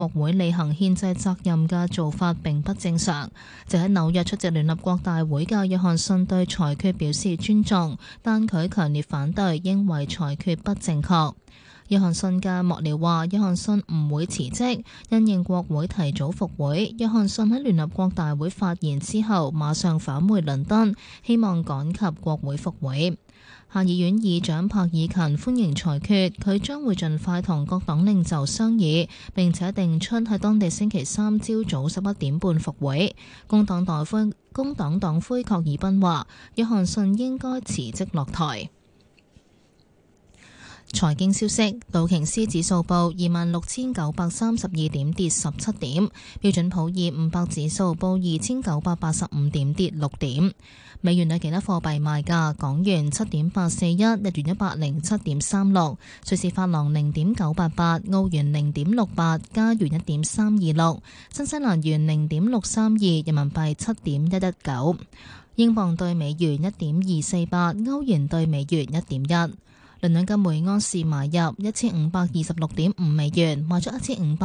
國會履行憲制責任嘅做法並不正常。就喺紐約出席聯合國大會嘅約翰遜對裁決表示尊重，但佢強烈反對，認為裁決不正確。約翰遜嘅幕僚話，約翰遜唔會辭職，因應國會提早復會。約翰遜喺聯合國大會發言之後，馬上返回倫敦，希望趕及國會復會。下議院議長柏爾勤歡迎裁決，佢將會盡快同各黨領袖商議，並且定出喺當地星期三朝早11點半復會。工黨黨魁郝爾彬話，約翰遜應該辭職落台。財經消息，道瓊斯指數報26,932點，跌17點；標準普爾500指數報2,985點，跌6點。美元對其他貨幣賣價：港元7.841，日元107.36，瑞士法郎0.988，澳元0.68，加元1.326，新西蘭元0.632，人民幣7.119，英鎊對美元1.248，歐元對美元1.1。倫敦金每安士買入1526.5美元，賣出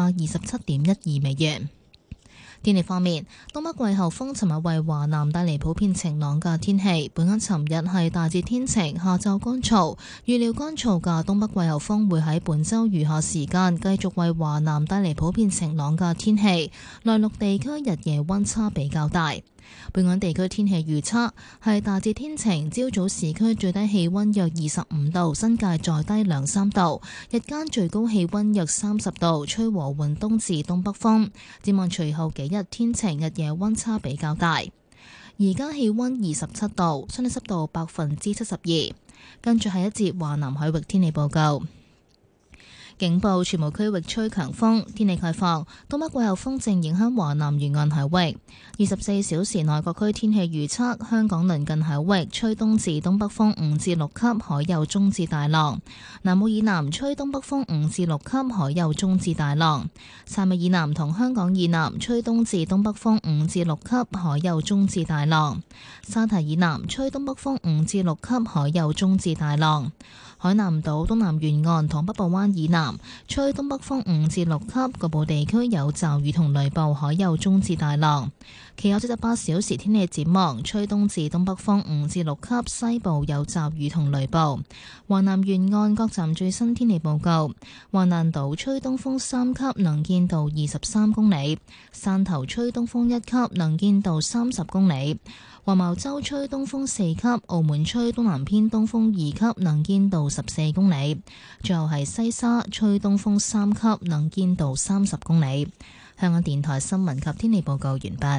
1527.12美元。天氣方面，東北季候風尋日為華南帶嚟普遍晴朗嘅天氣。本港尋日係大致天晴，下晝乾燥，預料乾燥嘅東北季候風會喺本週餘下時間繼續為華南帶嚟普遍晴朗嘅天氣。內陸地區日夜溫差比較大。本港地區天氣預測係大致天晴，朝早市區最低氣溫約25度，新界再低2-3度，日間最高氣溫約30度，吹和緩東至東北風。展望隨後幾日天晴，日夜溫差比較大。而家氣溫27度，相對濕度72%。跟住係一節華南海域天氣報告。警報，全部區域吹強風，天氣概況。東北季候風正影響華南沿岸海域。24小時內各區天氣預測：香港鄰近海域吹東至東北風5至6級，海有中至大浪；南澳以南吹東北風5至6級，海有中至大浪；汕尾以南同香港以南吹東至東北風5至6級，海有中至大浪；沙堤以南吹東北風5至6級，海有中至大浪。海南島東南沿岸同北部灣以南吹東北風5至6級，局部地區有驟雨同雷暴，海有中至大浪。其後48小時天氣展望，吹東至東北風5至6級，西部有驟雨同雷暴。華南沿岸各站最新天氣報告：華南島吹東風3級，能見度23公里；汕頭吹東風1級，能見度30公里；黃茅洲吹東風4級，澳門吹東南偏東風2級，能見度14公里。最後係西沙吹東風3級，能見度30公里。香港電台新聞及天氣報告完畢。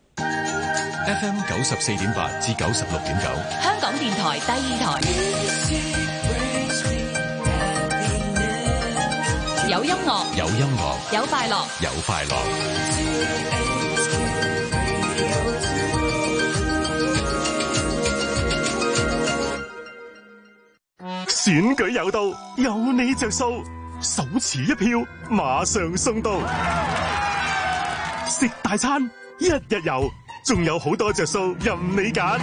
FM 94.8至96.9， 香港電台第二台，有音樂， 有音樂， 有快樂， 有快樂。 選舉有到，有你着數，手持一票，馬上送到。食大餐，一日遊，仲有好多着數任你揀。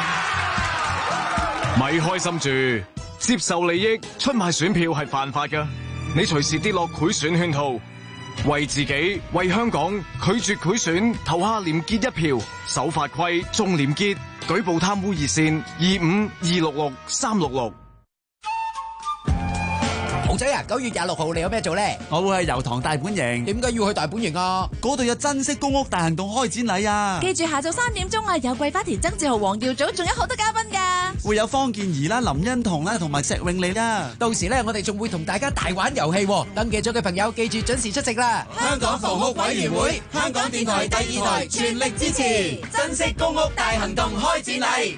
咪開心住，接受利益出賣選票係犯法㗎，你隨時跌落賄選圈套。為自己，為香港，拒絕賄選，投下廉潔一票，守法規，重廉潔，舉報貪污熱線25266366。 豪仔啊，9月26號你有咩做呢？ 我會去油塘大本營。 點解要去大本營啊？ 嗰度有珍惜公屋大行動開展禮啊！ 記住下晝3點鐘啊，有桂花田、曾志豪、黃耀祖，仲有好多嘉賓噶。 會有方健儀啦、林欣彤啦，同埋石永利啦。 到時呢，我哋仲會同大家大玩遊戲。登記咗嘅朋友記住準時出席啦。 香港房屋委員會、香港電台第2台全力支持，珍惜公屋大行動開展禮。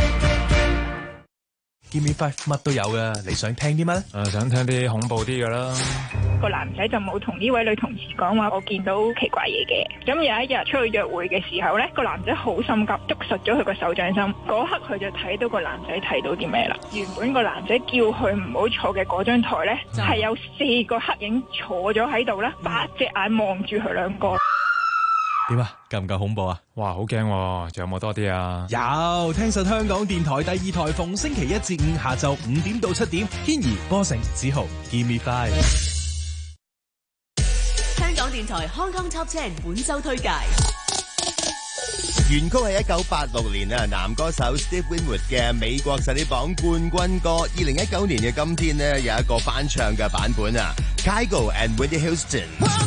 Give Me 5乜都有噶，你想聽啲乜？ 想聽啲恐怖啲噶啦。 個男仔就冇同呢位女同事講話，我見到奇怪嘢嘅。咁有一日出去約會嘅時候呢，個男仔好心急，捉實咗佢個手掌心。嗰刻佢就睇到個男仔睇到啲咩啦？原本個男仔叫佢唔好坐嘅嗰張台呢，係有4個黑影坐咗喺度啦，8隻眼望住佢兩個。 點啊？夠唔夠恐怖啊？ 哇，好驚喎！仲有冇多啲啊？ 有，聽實香港電台第2台，逢星期1至5下晝5點到7點，軒怡、波成、子豪 ，Give Me 5。 香港電電台 Hong Kong Top 10本周推介。 原曲係1986年啊，男歌手 Steve Winwood 嘅美國實力榜冠軍歌。2019年嘅今天呢，有一個翻唱嘅版本啊 ，Kygo and Whitney Houston。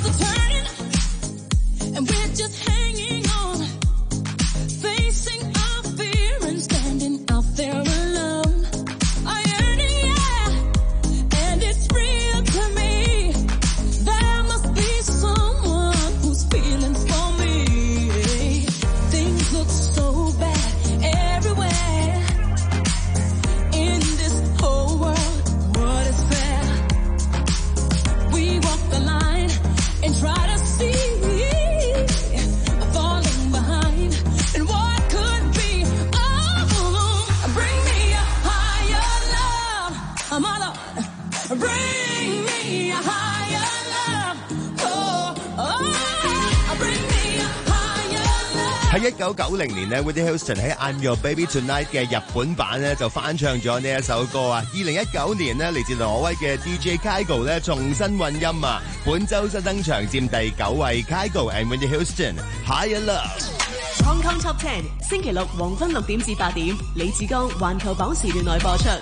喺1990年呢 Whitney Houston 喺 I'm Your Baby Tonight 嘅日本版呢就翻唱咗呢一首歌啊。2019年呢嚟自挪威嘅 DJ Kygo 呢重新混音啊，本周新登場佔第9位 Kygo and Whitney Houston Higher Love。Hong Kong Top 10星期六黃昏6點至8點，李志剛環球榜時段內播出。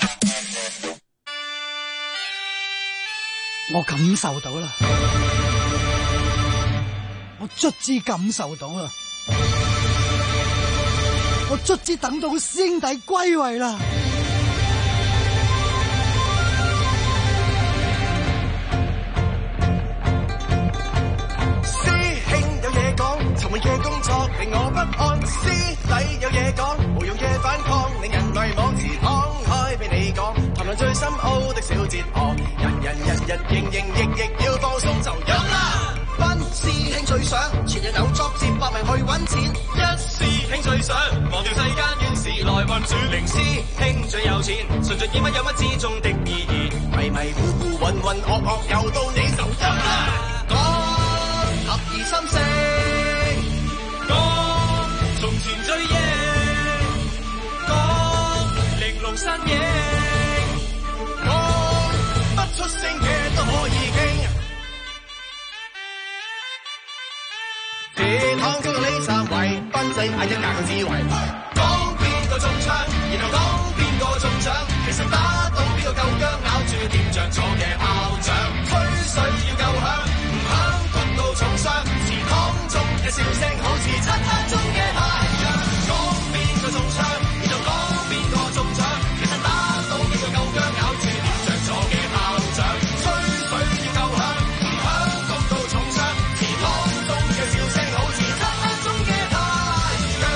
我感受到啦，我卒之感受到啦。我卒之等到師兄弟歸位啦！ 師兄有嘢講，沉悶嘅工作令我不安；師弟有嘢講，無用嘅反抗令人迷惘。時敞開俾你講，談論最深奧的小哲學，人日營役要放鬆就有啦。班師兄最想全日有作接百名去揾錢，一師兄最想忘掉世間怨事來運轉，零師兄最有錢，純粹以乜有乜之中的意義，迷迷糊糊渾渾噩噩又到你手音啦。講合二心聲，講從前追憶，講玲瓏身影，講不出聲嘅都可以傾。鐵康中到呢3位，賓仔嗌一架嘅智慧，講邊個中槍，然後講邊個中獎，其實打到邊個夠薑，咬住點着咗嘅炮仗，吹水要夠響，唔響焗到重傷，祠堂中嘅笑聲好似漆黑中嘅太陽，講邊個中槍，然後講邊個中獎，其實打到邊個夠薑，咬住點着咗嘅炮仗，吹水要夠響，唔響焗到重傷，祠堂中嘅笑聲好似漆黑中嘅太陽。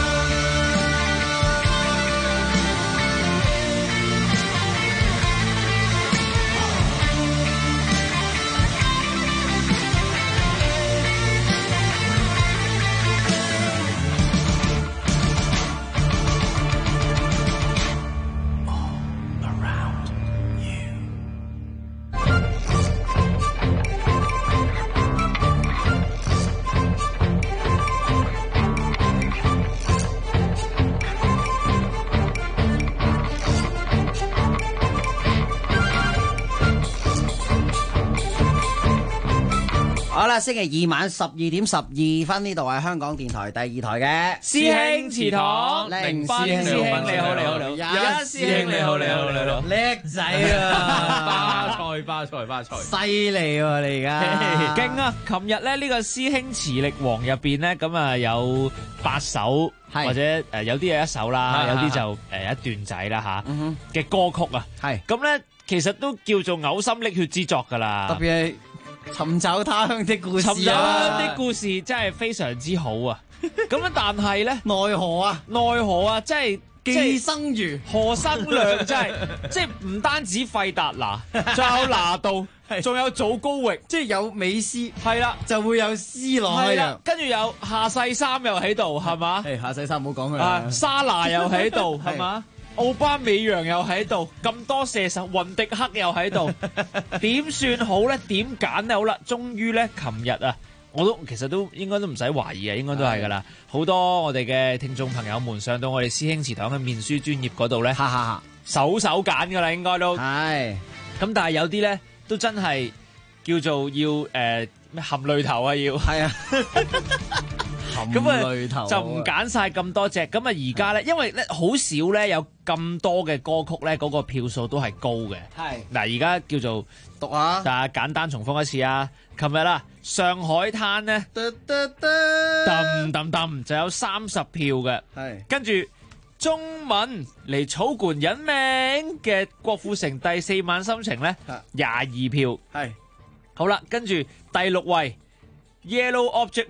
好啦，星期二晚12點12分，呢度係香港電台第2台嘅師兄祠堂， 零班師兄你好，一師兄你好， 叻仔啊！ 巴塞， 犀利喎你而家， 勁啊！琴日咧呢個師兄磁力王入邊咧，咁啊有8首，或者有啲係1首啦，有啲就一段仔啦吓嘅歌曲啊，係咁咧，其實都叫做嘔心瀝血之作噶啦， 特別係尋找他鄉的故事， 尋找他鄉的故事真係非常之好啊！咁樣但係咧， 奈何啊， 真係寄生瑜何生亮真係，即係唔單止費達拿，仲有拿度，仲有祖高域， 即係有美斯， 係啦， 就會有 C 朗喺度， 跟住有夏世三又喺度，係嘛？ 夏世三唔好講佢啦， 沙拿又喺度，係嘛？奧巴美揚又喺度，咁多射手，雲迪克又喺度，點算好咧？點揀咧？好啦，終於咧，琴日啊，我其實都應該都唔使懷疑啊，應該都係噶啦。好多我哋嘅聽眾朋友們上到我哋師兄祠堂嘅面書專頁嗰度咧，手揀噶啦，應該都係。咁但係有啲咧都真係叫做要咩含淚頭啊要。 係啊。 咁啊就唔揀晒咁多隻，咁啊而家咧，因為咧好少咧有咁多嘅歌曲咧，嗰個票數都係高嘅。 係嗱，而家叫做讀下， 但係簡單重複一次啊。琴日啦，上海灘咧，揼就有30票嘅， 係跟住中文嚟草菅人命嘅郭富城第4晚心情咧22票， 係好啦，跟住第6位 Yellow Object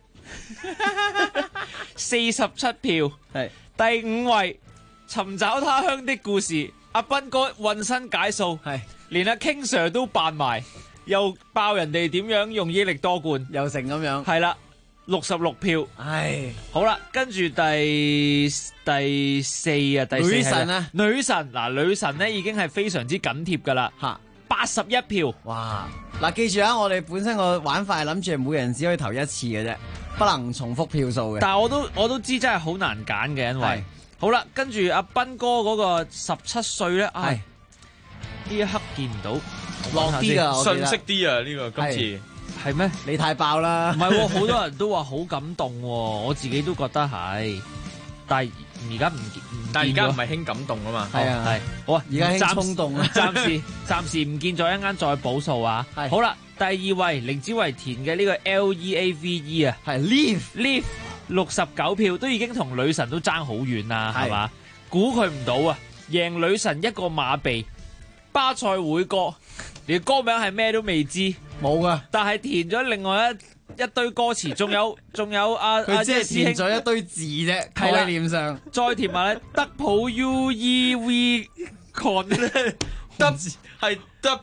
Man。47票，係第5位尋找他鄉的故事，阿斌哥渾身解數，係連阿 King Sir 都扮埋，又爆人哋點樣用益力多罐， 又成咁樣， 係啦，66票， 唉， 好啦，跟住第4啊，第4 女神啊， 女神嗱，女神咧已經係非常之緊貼噶啦，吓81票， 哇！嗱，記住啊，我哋本身個玩法係諗住每人只可以投一次嘅啫。不能重複票數嘅， 但係我都知真係好難揀嘅，因為好啦，跟住阿斌哥嗰個17歲咧，係呢一刻見唔到， 落啲啊， 信息啲啊，呢個今次係咩？ 你太爆啦！ 唔係，好多人都話好感動，我自己都覺得係，但係而家但係而家唔係興感動啊嘛， 係啊係， 好啊， 而家興衝動啊， 暫時唔見咗，一陣再補數啊，好啦。第2位凌子維填嘅呢個 LEAVE 啊， 係 Leave 69票，都已經同女神都爭好遠啦，係嘛？估佢唔到啊，贏女神一個馬鼻，巴塞會歌，連歌名係咩都未知， 冇噶， 但係填咗另外一堆歌詞，仲有佢只係填咗一堆字啫，概念上再填埋咧德普 UEV Con 德係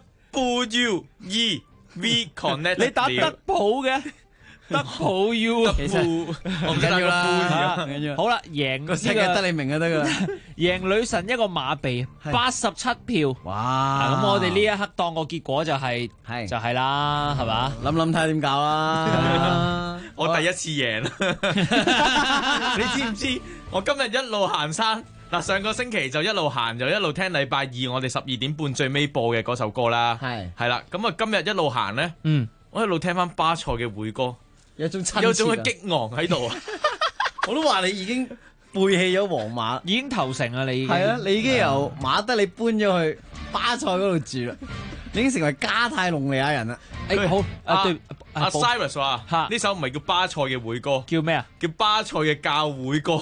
WUE。V connect 你打德普嘅德普 U， 其實唔緊要啦，唔緊要。 好啦，贏個世界得你明就得噶啦， 贏女神一個馬鼻87票， 哇！ 咁我哋呢一刻當個結果就係啦，係嘛？ 諗睇下點搞啦。 我第一次贏，你知唔知？我今日一路行山。嗱，上個星期就一路行就一路聽禮拜二我哋12點半最尾播嘅嗰首歌啦，係啦，咁啊今日一路行咧，我一路聽翻巴塞嘅會歌， 有種激昂喺度啊！ 我都話你已經背棄咗皇馬， 已經投誠啦，你已經係啊，你已經由馬德里搬咗去巴塞嗰度住啦，你已經成為加泰隆尼亞人啦。 好阿 Cyrus 話呢首唔係叫巴塞嘅會歌， 叫咩啊？ 叫巴塞嘅教會歌。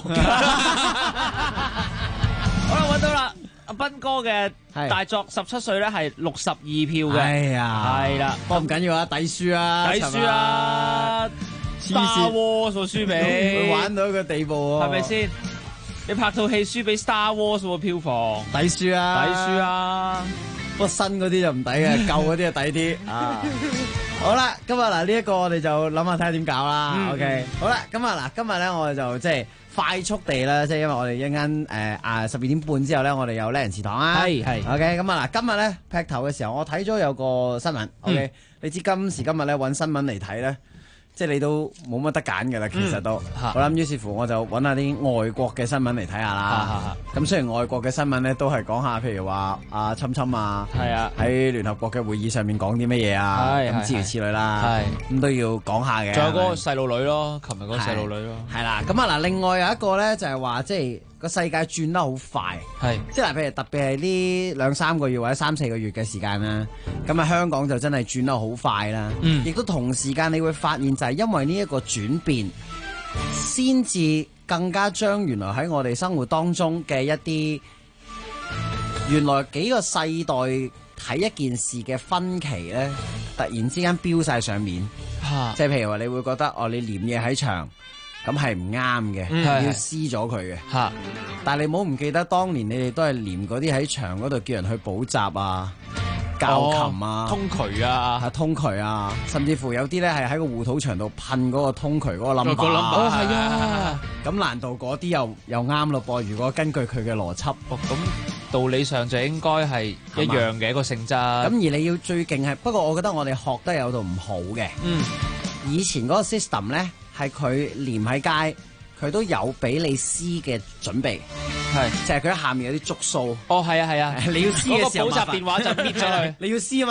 好啦，揾到啦！阿斌哥嘅大作17歲咧係62票嘅， 哎呀， 係啦， 不過唔緊要啊，抵輸啊， 抵輸啊，Star Wars 輸俾佢玩到一個地步啊， 係咪先？你拍套戲輸俾 Star Wars 喎，票房抵輸啊， 抵輸啊！ 不過新嗰啲就唔抵嘅，舊嗰啲就抵啲啊！好啦，今日嗱呢一個我哋就諗下睇下點搞啦。OK， 好啦，今日咧我哋就即係快速地啦，即係因為我哋一陣12點半之後咧，我哋有叻人祠堂啊。係 OK， 咁啊嗱，今日咧劈頭嘅時候，我睇咗有個新聞。OK，你知今時今日咧揾新聞嚟睇咧，即係你都冇乜得揀嘅啦，其實都。我諗於是乎我就揾下啲外國嘅新聞嚟睇下啦。咁雖然外國嘅新聞咧都係講下，譬如話阿侵啊，喺聯合國嘅會議上面講啲乜嘢啊，咁諸如此類啦。咁都要講下嘅。 仲有嗰個細路女咯，琴日嗰個細路女咯。 係啦，咁啊嗱，另外有一個咧就係話，即係個世界轉得好快。係，即係嗱，譬如特別係呢2-3個月或者3-4個月嘅時間啦，咁啊香港就真係轉得好快啦。亦都同時間你會發現就係因為呢一個轉變，先至更加將原來喺我哋生活當中嘅一啲原來幾個世代睇一件事嘅分歧咧，突然之間飆晒上面。即係譬如話你會覺得你黏嘢喺牆咁係唔啱嘅，要撕咗佢嘅。但係你唔好唔記得當年你哋都係黏嗰啲喺牆嗰度叫人去補習啊、教琴啊、 通渠啊、 通渠啊，甚至乎有啲咧係喺個護土牆度噴嗰個通渠嗰個 number。 係啊， 咁難道嗰啲又啱咯噃？如果根據佢嘅邏輯， 咁道理上就應該係一樣嘅一個性質。咁而你要最勁係，不過我覺得我哋學得有度唔好嘅。以前嗰個 system 咧係佢黏喺街，佢都有俾你撕嘅準備。就係佢喺下面有啲觸數。 係啊， 你要撕嘅時候， 嗰個補習電話就搣咗佢。 你要撕啊嘛，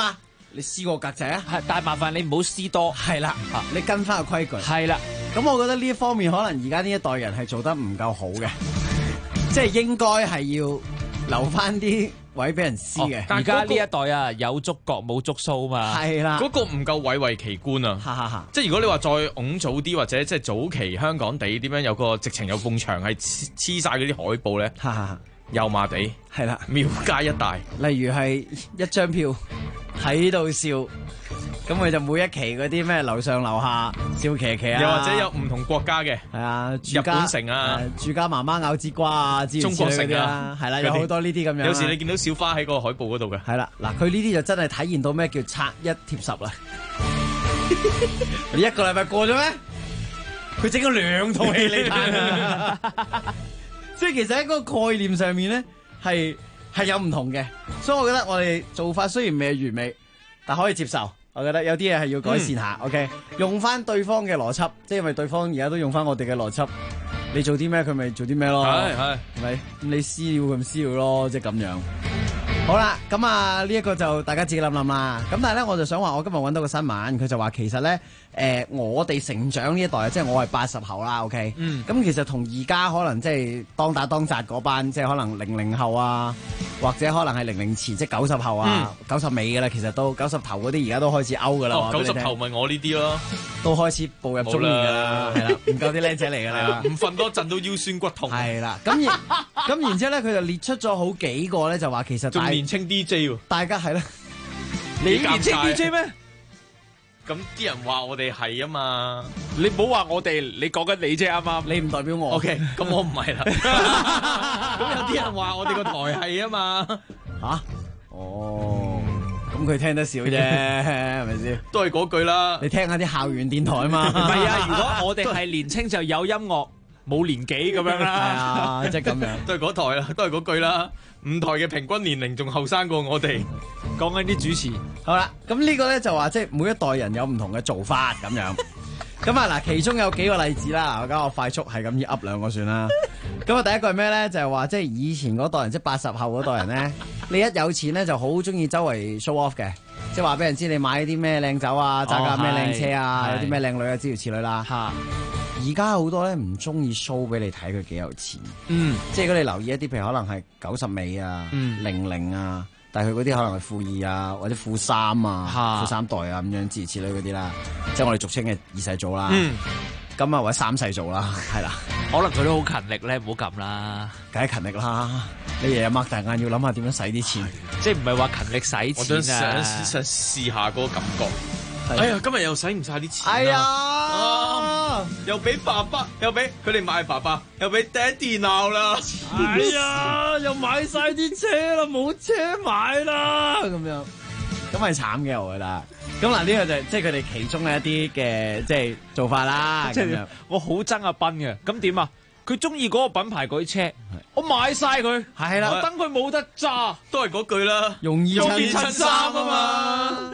你撕個格仔啊？ 係，但係麻煩你唔好撕多。 係啦，你跟翻個規矩。 係啦， 咁我覺得呢一方面可能而家呢一代人係做得唔夠好嘅，即係應該係要留翻啲位俾人撕嘅。 而家呢一代啊，有觸角冇觸鬚嘛。 係啦， 嗰個唔夠蔚為奇觀啊！即係如果你話再拱早啲，或者即係早期香港地點樣有個直情有埲牆係黐晒嗰啲海報咧，油麻地係啦， 廟街一帶， 例如係一張票喺度笑，咁佢就每一期嗰啲咩樓上樓下笑騎騎啊， 又或者有唔同國家嘅， 係啊， 日本城啊， 住家媽媽咬節瓜啊， 中國城啊， 係啦，有好多呢啲咁樣。 有時你見到小花喺個海報嗰度嘅， 係啦，嗱，佢呢啲就真係體現到咩叫拆一貼十啦。你一個禮拜過咗咩？佢整咗2套戲你睇。即係其實喺嗰個概念上面咧，係有唔同嘅，所以我覺得我哋做法雖然未係完美，但可以接受。我覺得有啲嘢係要改善下。OK， 用翻對方嘅邏輯，即係因為對方而家都用翻我哋嘅邏輯，你做啲咩佢咪做啲咩咯，係咪？咁你私了佢咪私了咯，即係咁樣。好啦，咁啊呢一個就大家自己諗諗啦。咁但係咧，我就想話，我今日揾到個新聞，佢就話其實咧，我哋成長呢一代，即係我係80後啦。OK，咁其實同而家可能即係當打當擲嗰班，即係可能00後啊，或者可能係00前，即係90後啊，90尾嘅啦。其實都90頭嗰啲而家都開始 out 噶啦。 90頭咪我呢啲咯， 都開始步入中年噶啦，係啦，唔夠啲靚仔嚟噶啦， 唔瞓多陣都腰酸骨痛。 係啦，咁然之後咧，佢就列出咗好幾個咧，就話其實仲年青 DJ 喎， 大家係啦， 你年青 DJ 咩？ 咁啲人話我哋係啊嘛， 你唔好話我哋，你講緊你啫，啱啱？ 你唔代表我。 OK， 咁我唔係啦。咁有啲人話我哋個台係啊嘛。 吓？哦，咁佢聽得少啫，係咪先？ 都係嗰句啦。 你聽下啲校園電台啊嘛。 唔係啊，如果我哋係年青就有音樂，冇年紀咁樣啦。 係啊，即係咁樣。 都係嗰台啦，都係嗰句啦。5台嘅平均年齡仲後生過我哋。 講緊啲主持。 好啦，咁呢個咧就話即係每一代人有唔同嘅做法咁樣。咁啊嗱，其中有幾個例子啦。我而家我快速係咁要噏2個算啦。咁啊，第一個係咩咧？就係話即係以前嗰代人，即係80後嗰代人咧，你一有錢咧就好中意周圍 show off 嘅，即係話俾人知你買啲咩靚酒啊，揸架咩靚車啊，有啲咩靚女啊，諸如此類啦。而家好多咧唔中意 show 俾你睇佢幾有錢。即係如果你留意一啲，譬如可能係90尾啊、00啊。但係佢嗰啲可能係富2啊，或者富3啊、富3代啊咁樣諸如此類嗰啲啦，即係我哋俗稱嘅2世祖啦。咁啊或者3世祖啦，係啦。 可能佢都好勤力咧，唔好撳啦。 梗係勤力啦，你日日擘大眼要諗下點樣使啲錢， 即係唔係話勤力使錢啊？ 我想試下嗰個感覺。哎呀，今日又使唔晒啲錢。 哎呀， 又俾爸爸，又俾佢哋買爸爸，又俾爹哋鬧啦。 哎呀，又買晒啲車啦，冇車買啦，咁樣，咁係慘嘅，我覺得。咁嗱，呢個就即係佢哋其中嘅一啲嘅即係做法啦。 即係我好憎阿斌嘅，咁點啊？佢中意嗰個品牌嗰啲車，我買晒佢， 係啦， 我等佢冇得揸， 都係嗰句啦， 容易襯衫啊嘛。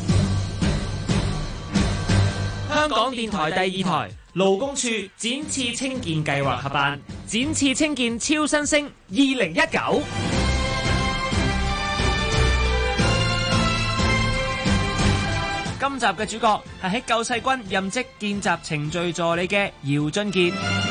香港電台第2台勞工處展翅青見計劃合辦展翅青見超新星2019。今集嘅主角係喺救世軍任職見習程序助理嘅姚俊傑。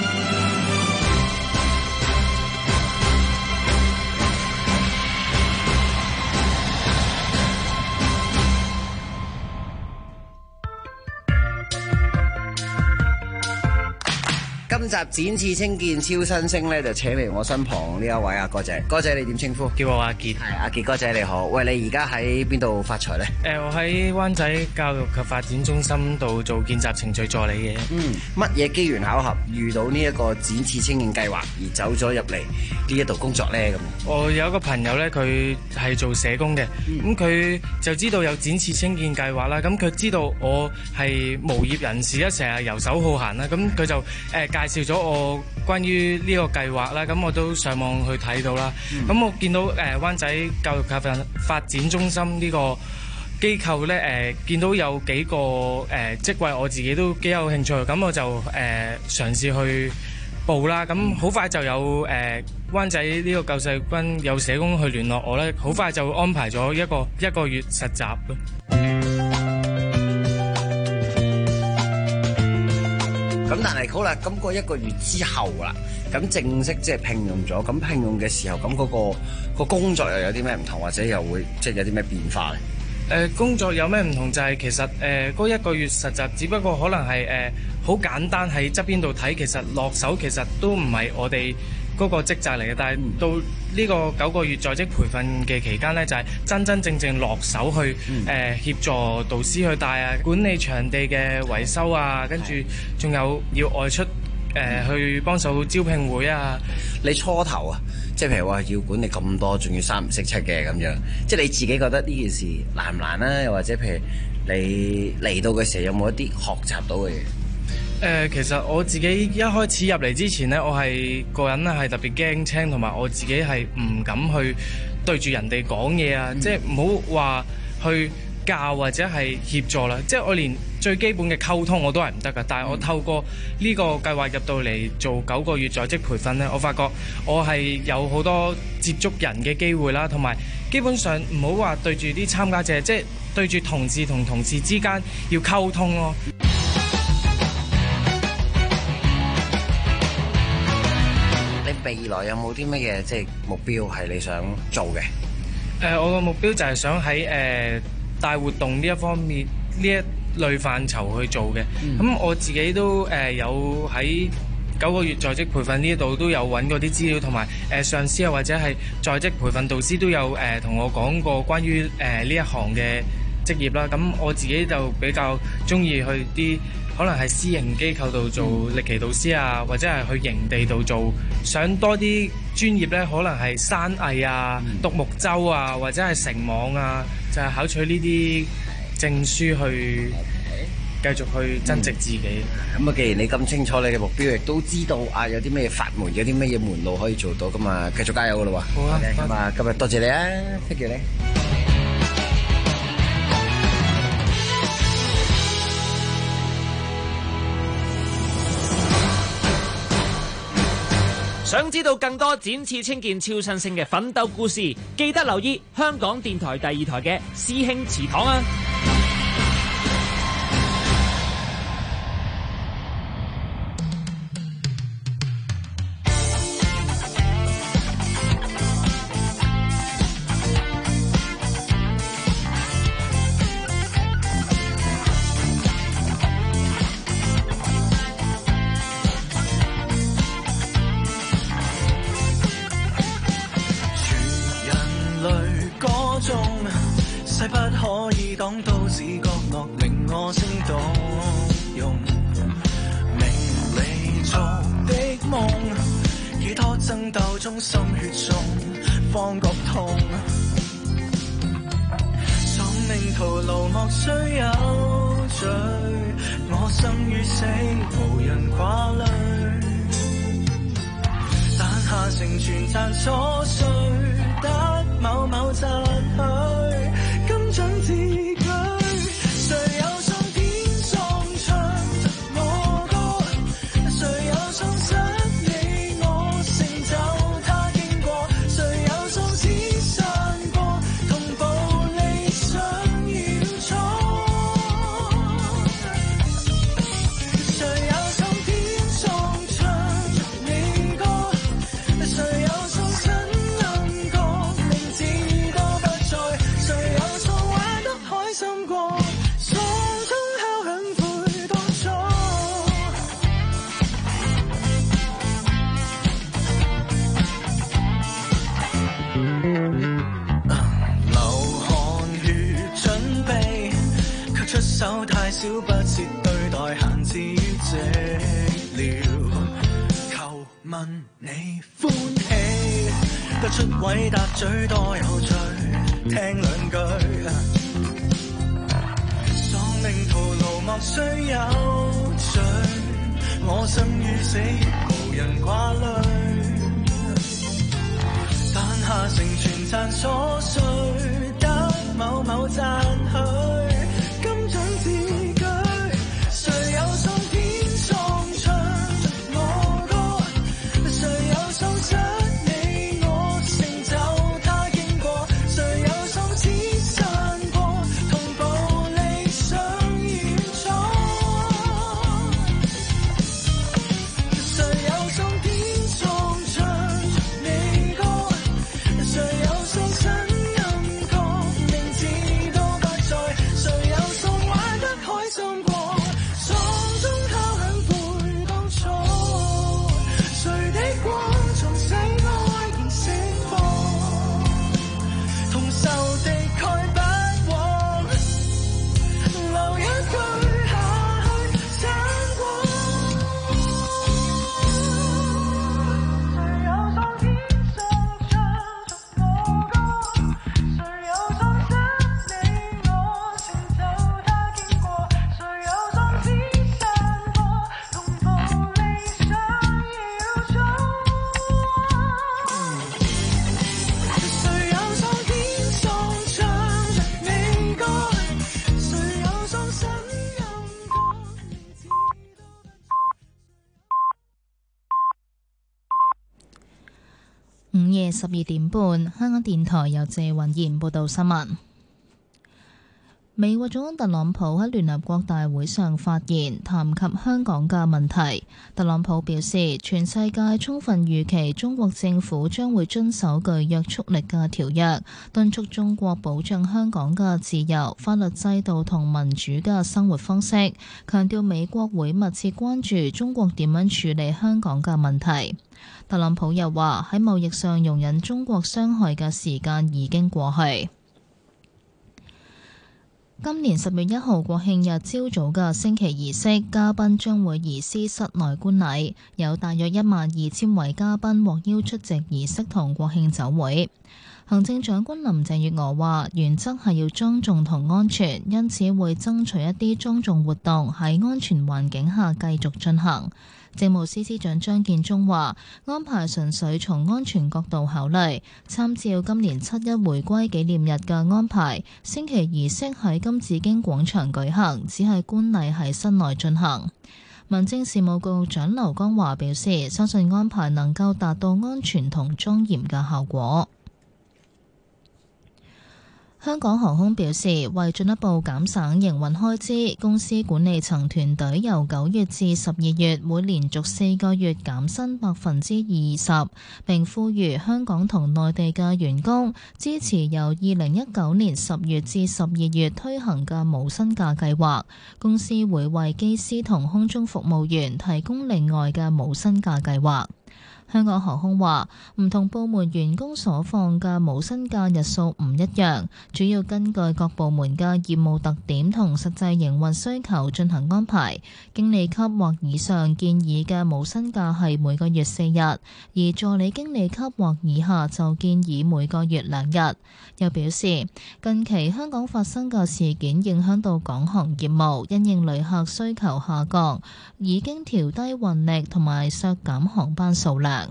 今集展翅青見超新星咧，就請嚟我身旁呢一位阿哥仔。哥仔你點稱呼？ 叫我阿傑。 係阿傑哥仔你好。喂，你而家喺邊度發財咧？ 我喺灣仔教育及發展中心度做見習程序助理嘅。 乜嘢機緣巧合遇到呢一個展翅青見計劃而走咗入嚟呢一度工作咧？咁我有一個朋友咧，佢係做社工嘅，咁佢就知道有展翅青見計劃啦。咁佢知道我係無業人士啦，成日遊手好閒啦，咁佢就介紹咗我關於呢個計劃啦，咁我都上網去睇到啦。咁我見到灣仔教育及發展中心呢個機構咧，見到有幾個職位我自己都幾有興趣，咁我就嘗試去部啦，咁好快就有灣仔呢個救世軍有社工去聯絡我咧，好快就安排咗一個月實習咯。 咁但係好啦，咁個一個月之後啦，咁正式即係聘用咗，咁聘用嘅時候，咁嗰個工作又有啲咩唔同，或者又會即係有啲咩變化咧？ 工作有咩唔同就係其實嗰一個月實習，只不過可能係好簡單喺側邊度睇，其實落手其實都唔係我哋嗰個職責嚟嘅。但係到呢個9個月在職培訓嘅期間呢，就係真真正正落手去協助導師去帶啊，管理場地嘅維修啊，跟住仲有要外出去幫手招聘會啊。 你初頭啊，即係譬如話要管理咁多，仲要3唔識7嘅咁樣，即係你自己覺得呢件事難唔難啊？又或者譬如你嚟到嘅時候有冇一啲學習到嘅嘢？ 其實我自己一開始入嚟之前呢，我係個人咧係特別驚青，同埋我自己係唔敢去對住人哋講嘢啊，即係唔好話去教或者係協助啦，即係我連最基本嘅溝通我都係唔得㗎。但係我透過呢個計劃入到嚟做9個月在職培訓呢，我發覺我係有好多接觸人嘅機會啦，同埋基本上唔好話對住啲參加者，即係對住同事同同事之間要溝通咯。 你未來有冇啲乜嘢即係目標係你想做嘅？ 我個目標就係想喺大活動呢一方面呢一類範疇去做嘅。咁我自己都有喺9個月在職培訓呢度都有揾過啲資料，同埋上司啊或者係在職培訓導師都有同我講過關於呢一行嘅職業啦。咁我自己就比較中意去啲可能係私營機構度做歷奇導師啊，或者係去營地度做，想多啲專業呢，可能係山藝啊、獨木舟啊，或者係繩網啊，就係考取呢啲證書去繼續去增值自己。 咁既然你咁清楚你嘅目標，亦都知道有啲咩法門，有啲咩嘢門路可以做到㗎嘛，繼續加油㗎咯喎！好啊，咁啊，今日多謝你啊 ，thank you 你。 想知道更多展翅青見超新星嘅奮鬥故事，記得留意香港電台第2台嘅師兄祠堂啊！ 午夜12點半，香港電台由謝雲賢報道新聞。美國總統特朗普喺聯合國大會上發言，談及香港嘅問題。特朗普表示，全世界充分預期中國政府將會遵守具約束力嘅條約，敦促中國保障香港嘅自由、法律制度同民主嘅生活方式，強調美國會密切關注中國點樣處理香港嘅問題。特朗普又話，喺貿易上容忍中國傷害嘅時間已經過去。今年10月1號國慶日朝早嘅升旗儀式，嘉賓將會移師室內觀禮，有大約12000位嘉賓獲邀出席儀式同國慶酒會。行政長官林鄭月娥話，原則係要莊重同安全，因此會爭取一啲莊重活動喺安全環境下繼續進行。政務司司長張建宗話，安排純粹從安全角度考慮，參照今年7·1回歸紀念日嘅安排，升旗儀式喺金紫荊廣場舉行，只係觀禮喺室內進行。民政事務局局長劉江華表示，相信安排能夠達到安全同莊嚴嘅效果。香港航空表示，為進一步減省營運開支，公司管理層團隊由9月至12月會連續4個月減薪20%，並呼籲香港同內地嘅員工支持由2019年10月至12月推行嘅無薪假計劃。公司會為機師同空中服務員提供另外嘅無薪假計劃。香港航空話，唔同部門員工所放嘅無薪假日數唔一樣，主要根據各部門嘅業務特點同實際營運需求進行安排。經理級或以上建議嘅無薪假係每個月4日，而助理經理級或以下就建議每個月2日。又表示，近期香港發生嘅事件影響到港航業務，因應旅客需求下降，已經調低運力同埋削減航班數量。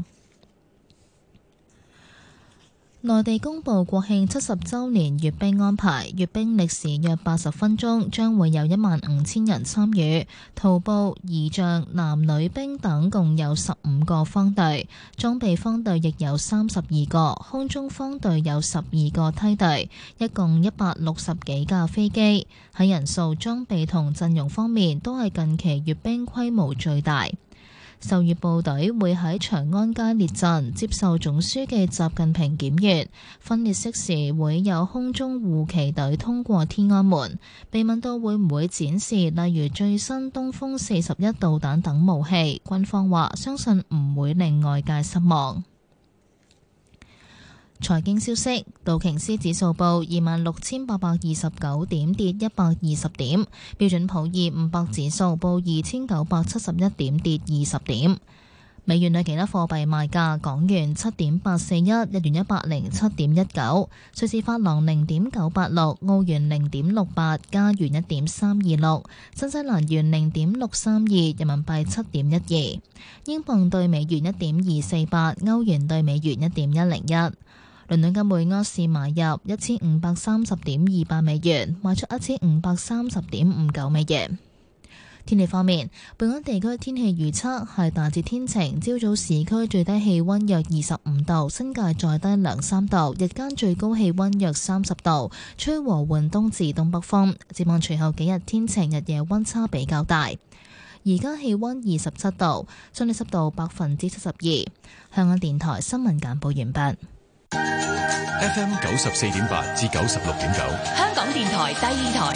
內地公布國慶70週年閱兵安排，閱兵歷時約80分鐘，將會有15000人參與。徒步、儀仗、男女兵等共有15個方隊，裝備方隊亦有32個，空中方隊有12個梯隊，一共160幾架飛機。喺人數、裝備同陣容方面，都係近期閱兵規模最大。受閱部隊會喺長安街列陣，接受總書記習近平檢閱。分列式時會有空中護旗隊通過天安門。被問到會唔會展示例如最新東風41導彈等武器，軍方話相信唔會令外界失望。財經消息，道瓊斯指數報26,829點，跌120點；標準普爾500指數報2,971點，跌20點。美元對其他貨幣賣價：港元7.841，日元107.19，瑞士法郎0.986，澳元0.68，加元1.326，新西蘭元0.632，人民幣7.12，英鎊對美元1.248，歐元對美元1.101。倫敦金每盎司買入1530.28美元，賣出1530.59美元。天氣方面，本港地區天氣預測係大致天晴，朝早市區最低氣溫約25度，新界再低2-3度，日間最高氣溫約30度，吹和緩東至東北風。展望隨後幾日天晴，日夜溫差比較大。而家氣溫27度，相對濕度72%。香港電台新聞簡報完畢。 FM 94.8至96.9， 香港電台第二台，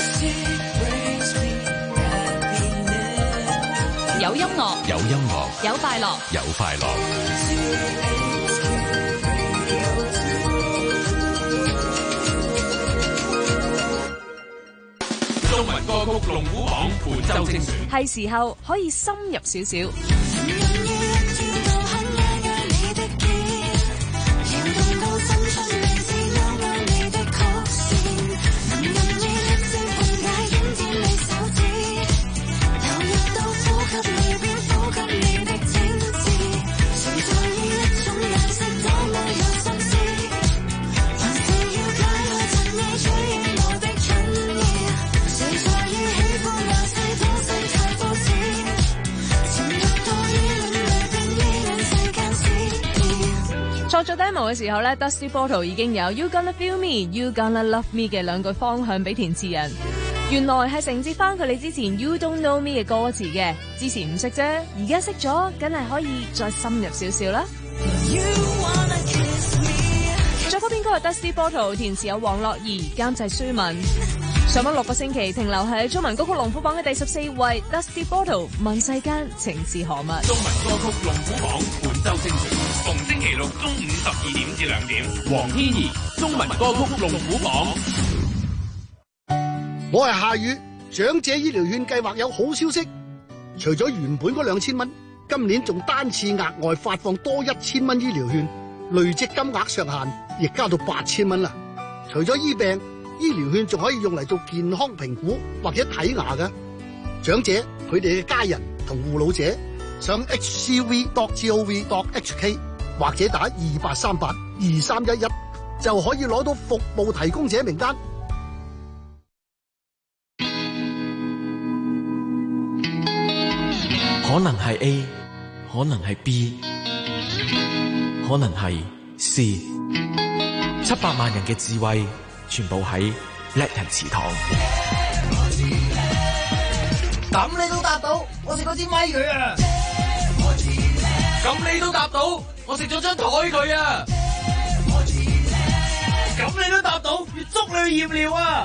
有音樂， 有音樂， 有快樂， 有快樂。 中文歌曲龍虎榜本周精選， 係時候可以深入少少。 創作 demo 嘅時候咧 ，Dusty Bottle 已經有 You Gonna Feel Me, You Gonna Love Me 嘅兩句方向俾填詞人。原來係承接翻佢哋之前 You Don't Know Me 嘅歌詞嘅，之前唔識啫，而家識咗，梗係可以再深入少少啦。作曲編歌係 Dusty Bottle， 填詞有黃樂怡，監製舒文。上咗6個星期，停留喺中文歌曲龍虎榜嘅第14位 ，Dusty Bottle 問世間情是何物？ 中文歌曲龍虎榜本周精選，逢星期六中午12點至2點，黃天怡中文歌曲龍虎榜。 我係夏雨，長者醫療券計劃有好消息，除咗原本嗰2000蚊，今年仲單次額外發放多1000蚊醫療券，累積金額上限亦加到8000蚊啦。除咗醫病，醫療券仲可以用嚟做健康評估或者睇牙㗎。長者佢哋嘅家人同護老者上 hcv.gov.hk 或者打28382311就可以攞到服務提供者名單。 可能係 A， 可能係 B， 可能係 C。700萬人嘅智慧，全部喺叻人祠堂。 咁你都答到，我食嗰支咪佢啊！咁你都答到，我食咗張台佢啊！咁你都答到，要捉你去驗尿啊！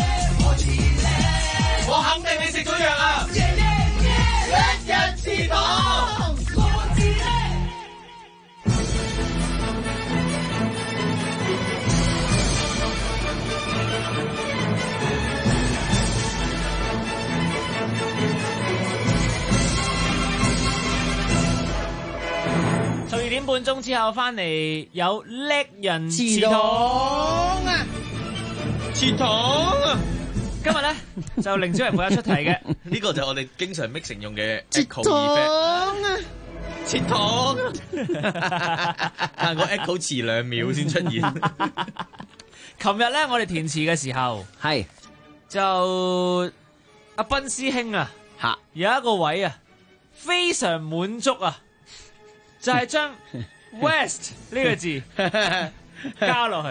我肯定你食咗藥啊！叻人祠堂，我知叻。 12點半鐘之後翻嚟有叻人祠堂啊！祠堂啊！今日咧就凌小人負責出題嘅， 呢個就係我哋經常 mixing 用嘅 echo 祠堂啊！ 但個 echo 遲2秒先出現。 琴日咧我哋填詞嘅時候係就阿斌師兄啊，有一個位啊非常滿足啊，就係將 West 呢個字加落去，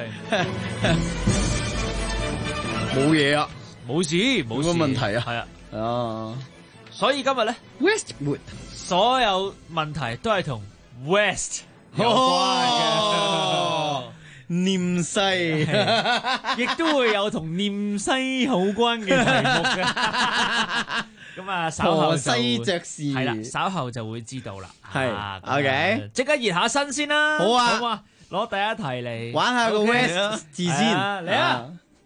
冇嘢啊。 冇事，冇乜問題啊， 係啊， 哦， 所以今日咧 Westwood 所有問題都係同 West 有關嘅， 念西， 亦都會有同念西好關嘅題目嘅。咁啊，稍後西爵士係啦，稍後就會知道啦。 係，OK， 即刻熱下身先啦。 好啊， 好啊，攞第一題嚟玩下個 West 字先， 嚟啊！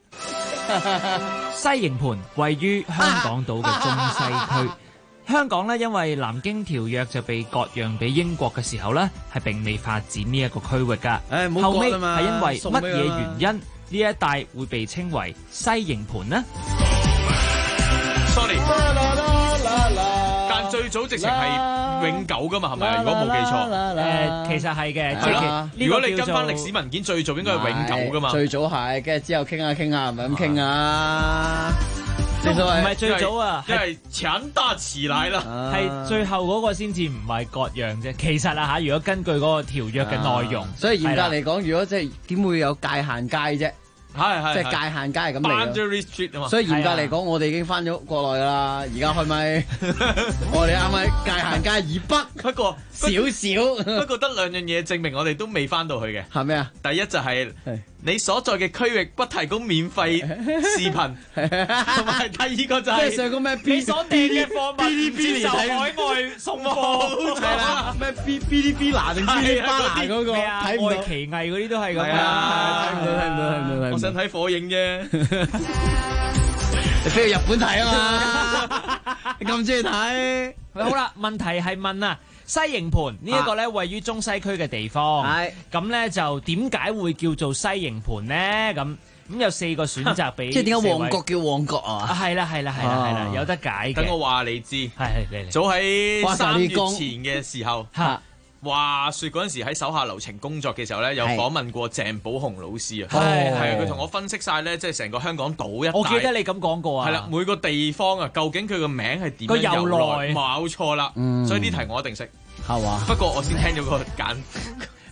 西營盤位於香港島嘅中西區，香港咧因為南京條約就被割讓俾英國嘅時候咧，係並未發展呢一個區域噶。後尾係因為乜嘢原因呢一帶會被稱為西營盤呢？ Sorry， 但最早直情係永久噶嘛，係咪啊？如果冇記錯， 其實係嘅。 係咯，如果你跟翻歷史文件，最早應該係永久噶嘛。 最早係，跟住之後傾下傾下，唔係咁傾啊。 唔係最早啊， 因為強大起來啦， 係最後嗰個先至唔係割讓啫。其實啊嚇，如果根據嗰個條約嘅內容， 所以嚴格嚟講，如果即係點會有界限街啫？ 係即係界限街係咁嚟。所以嚴格嚟講，我哋已經翻咗國內㗎啦。而家開咪，我哋啱啱界限街以北， 不過少少。 不過得2樣嘢證明我哋都未翻到去嘅。 係咩啊？ 第一就係你所在嘅區域不提供免費視頻，同埋第二個就係上個咩你所訂嘅貨物唔接受海外送貨， 係啦，咩嗶哩嗶啦定嗶哩巴啦嗰個睇唔到，奇藝嗰啲都係咁啊！睇唔到， 我想睇火影啫， 你飛去日本睇啊嘛，你咁中意睇。 好啦，問題係問啊。西營盤呢一個咧位於中西區嘅地方，咁咧就點解會叫做西營盤咧？咁有4個選擇俾， 即係點解旺角叫旺角啊？ 係啦，有得解嘅。 等我話你知， 係早喺3月前嘅時候，話說嗰陣時喺手下留情工作嘅時候咧，有訪問過鄭寶鴻老師啊，係啊，佢同我分析晒咧，即係成個香港島一帶。 我記得你咁講過啊， 係啦，每個地方啊，究竟佢個名係點樣由來？冇錯啦，所以呢題我一定識。 係嘛？ 不過我先聽咗個簡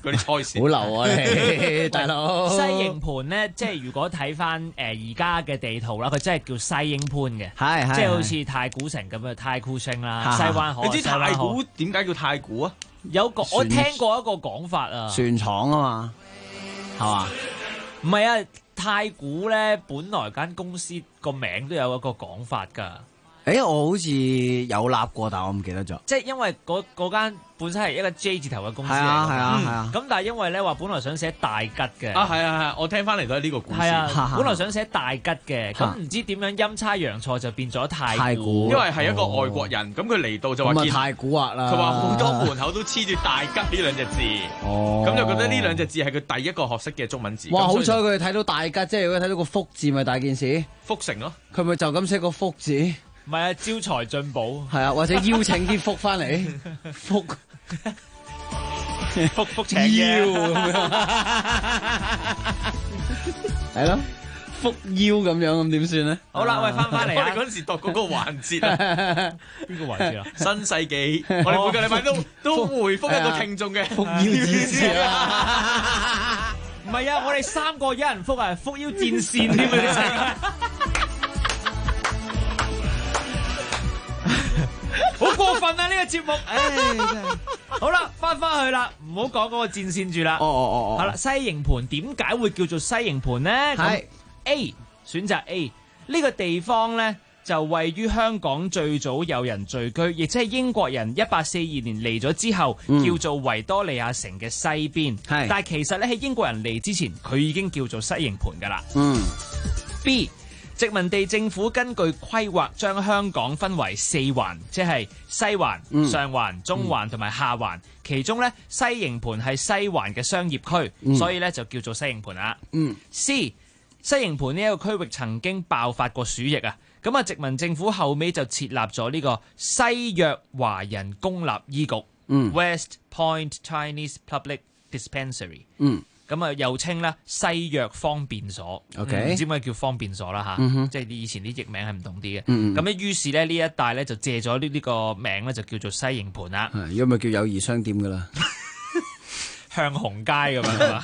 嗰啲菜線。 好流啊你大佬。 西營盤咧，即係如果睇翻而家嘅地圖啦，佢真係叫西營盤嘅， 係即係好似太古城咁嘅太古城啦，西灣河。 你知太古點解叫太古啊？ 有個我聽過一個講法啊， 船廠啊嘛，係嘛？ 唔係啊，太古咧本來間公司個名都有一個講法㗎。 我好似有立過，但我唔記得咗。 即係因為嗰間本身係一個 J 字頭嘅公司嚟嘅， 係啊。 咁但係因為咧話本來想寫大吉嘅， 係啊，我聽翻嚟都係呢個故事。 係啊，本來想寫大吉嘅，咁唔知點樣陰差陽錯就變咗太古。 因為係一個外國人，咁佢嚟到就話見太古惑啦。 佢話好多門口都黐住大吉呢兩隻字，咁就覺得呢兩隻字係佢第一個學識嘅中文字。 哇！好彩佢睇到大吉，即係如果睇到個福字，咪大件事。 福成咯， 佢咪就咁寫個福字。 唔係啊，招財進寶係啊，或者邀請啲福翻嚟，福請邀咁樣，係咯，福邀咁樣，咁點算咧？ 好啦，喂，翻嚟我哋嗰陣時讀嗰個環節啊， 邊個環節啊？ 新世紀，我哋每個禮拜都回覆一個聽眾嘅福邀戰士啊！唔係啊，我哋3個一人福啊，福邀戰線添啊！好過分啊！呢個節目，真係好啦，翻去啦，唔好講嗰個戰線住啦。好啦，西營盤點解會叫做西營盤呢？係 A 選擇 A 呢個地方呢，就位於香港最早有人聚居，亦即係英國人1842年嚟咗之後，叫做維多利亞城嘅西邊。但係其實咧喺英國人嚟之前，佢已經叫做西營盤噶啦。B殖民地政府根據規劃將香港分為4環，即係西環、上環、中環同埋下環。其中咧西營盤係西環嘅商業區，所以咧就叫做西營盤啦。C 西營盤呢一個區域曾經爆發過鼠疫啊，咁啊殖民政府後尾就設立咗呢個西約華人公立醫局，West Point Chinese Public Dispensary。咁啊，又稱咧西藥方便所，唔知點解叫方便所啦嚇，即係以前啲譯名係唔同啲嘅。咁咧，於是咧呢一帶咧就借咗呢個名咧，就叫做西營盤啦。 如果咪叫友誼商店噶啦， 向紅街咁樣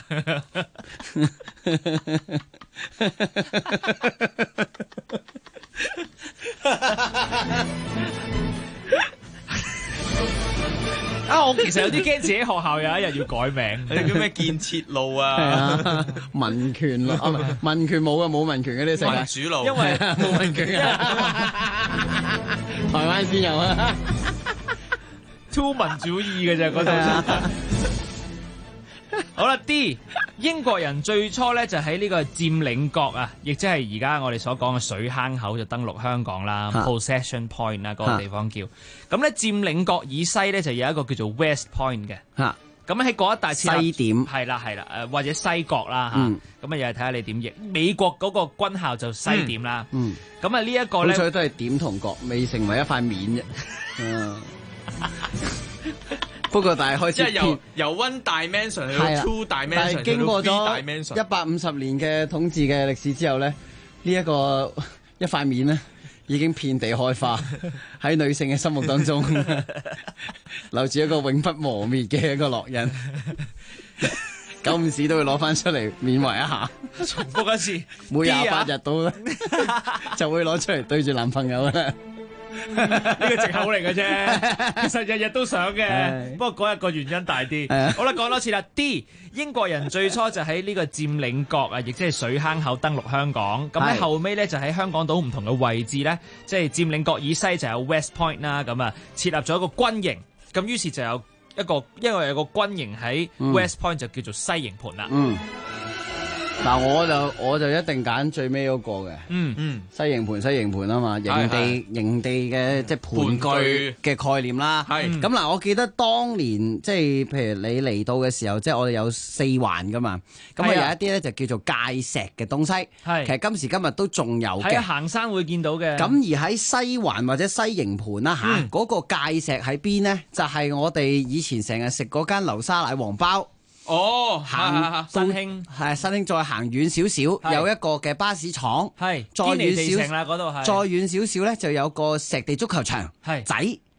我其實有啲驚自己學校有一日要改名， 叫咩建設路啊、 民權路啊，民權冇啊，冇民權嘅呢個世界， 民主路， 因為冇民權啊，台灣先有啊 ，2民主義嘅啫嗰度。好啦 ，D 英國人最初咧就喺呢個佔領角啊，亦即係而家我哋所講嘅水坑口就登陸香港啦 ，Possession Point 啦嗰個地方叫。咁咧佔領角以西咧就有一個叫做 West Point 嘅。咁喺嗰一帶西點係啦，或者西角啦嚇。咁啊又係睇下你點譯。美國嗰個軍校就西點啦。咁啊呢一個咧， 好彩都係點同角，未成為一塊面啫。不過但係開始即係由 one dimension 去到 two dimension， 但係經過咗150年嘅統治嘅歷史之後咧，呢一個一塊面咧已經遍地開花，喺女性嘅心目當中留住一個永不磨滅嘅一個烙印，久唔時都會攞翻出嚟緬懷一下， 重複一次， 每28日到咧就會攞出嚟對住男朋友啦。 呢個藉口嚟嘅啫，其實日日都想嘅，不過嗰日個原因大啲。好啦，講多次啦。D 英國人最初就喺呢個佔領角啊，亦即係水坑口登陸香港。咁喺後尾咧就喺香港島唔同嘅位置咧，即係佔領角以西就有 West Point 啦，咁啊設立咗一個軍營。咁於是就有因為有個軍營喺 West Point 就叫做西營盤啦。 嗱，我就一定揀最尾嗰個嘅，西營盤啊嘛，營地嘅即係盤踞嘅概念啦。咁嗱，我記得當年即係譬如你嚟到嘅時候，即係我哋有4環噶嘛，咁啊有一啲咧就叫做界石嘅東西，其實今時今日都仲有嘅， 行山會見到嘅。 咁而喺西環或者西營盤啦嚇，嗰個界石喺邊呢？就係我哋以前成日食嗰間流沙奶黃包。行新興係新興，再行遠少少，有一個嘅巴士廠，再遠少少咧就有個石地足球場仔，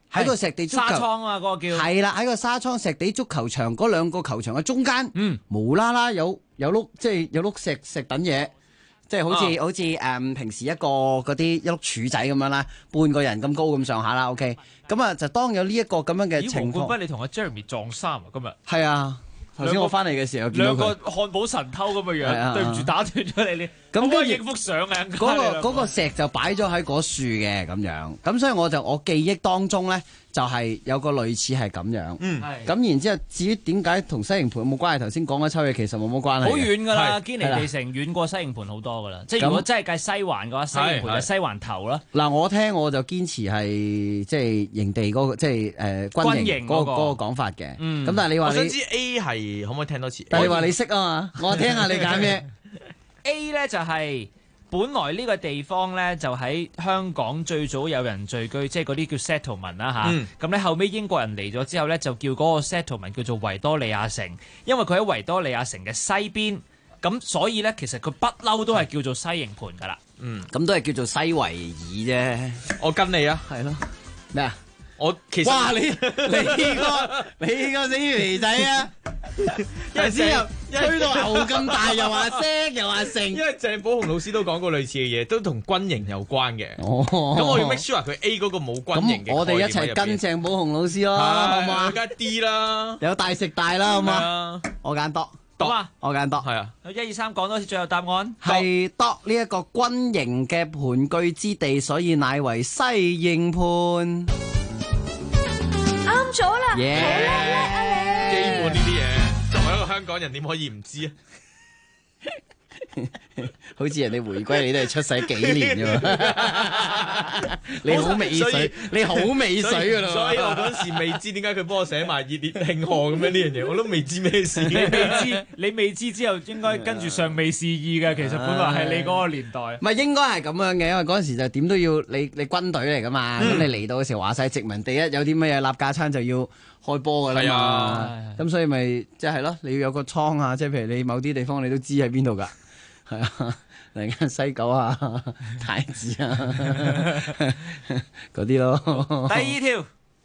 喺個石地足球沙倉啊，嗰個叫係啦，喺個沙倉石地足球場嗰兩個球場嘅中間，無啦啦有碌即係有碌石等嘢。即係好似平時一個嗰啲一碌柱仔咁樣啦，半個人咁高咁上下啦。OK， 咁啊就當有呢一個咁樣嘅情況。 黃冠斌，你同阿 Jeremy 撞衫啊？今日係啊，頭先我翻嚟嘅時候見到佢兩個漢堡神偷咁嘅樣，對唔住打斷咗你。 咁可唔可以影幅相啊？ 嗰個石就擺咗喺嗰樹嘅咁樣，咁所以我記憶當中咧就係有個類似係咁樣。咁然之後至於點解同西營盤冇關係？頭先講嗰抽嘢其實冇乜關係。 好遠㗎啦，堅尼地城遠過西營盤好多㗎啦。即係如果真係計西環嘅話，西營盤就西環頭啦。 嗱，我就堅持係即係營地嗰個即係軍營嗰個講法嘅。咁但係你話我想知 A 係可唔可以聽多次？ 但係你話你識啊嘛，我聽下你揀咩？ A 咧就係本來呢個地方咧就喺香港最早有人聚居，即係嗰啲叫 settlement 啦嚇。咁咧後尾英國人嚟咗之後咧，就叫嗰個 settlement 叫做維多利亞城，因為佢喺維多利亞城嘅西邊，咁所以咧其實佢不嬲都係叫做西營盤噶啦。 咁都係叫做西維爾啫。 我跟你啊， 係咯咩啊？ 我其實哇！你個死肥仔啊！頭先又吹到牛咁大，又話聲又話成。 因為鄭寶鴻老師都講過類似嘅嘢，都同軍營有關嘅。咁我要 make sure 佢 A 嗰個冇軍營嘅。 我哋一齊跟鄭寶鴻老師咯，好嘛？ 梗係 D 啦， 有大食大啦，好嘛？我揀多。 咁啊， 我揀多。 係啊。 1、2、3講多次最後答案。 係多呢一個軍營嘅盤踞之地，所以乃為西營盤。 啱咗啦，好叻啊你！ 基本呢啲嘢，作為一個香港人，點可以唔知啊？ 好似人哋回歸，你都係出世幾年啫嘛？你好尾水，你好尾水噶啦！ 所以我嗰時未知點解佢幫我寫埋熱烈慶賀咁樣呢樣嘢，我都未知咩事。 你未知之後，應該跟住尚未示意嘅。其實本來係你嗰個年代。 唔係應該係咁樣嘅，因為嗰陣時就點都要你軍隊嚟噶嘛。咁你嚟到嘅時候話晒殖民地，一有啲乜嘢立架撐就要開波噶啦嘛。咁所以咪即係咯，你要有個倉啊，即係譬如你某啲地方你都知喺邊度噶。係啊，突然間西九啊、太子啊嗰啲咯。 第二條，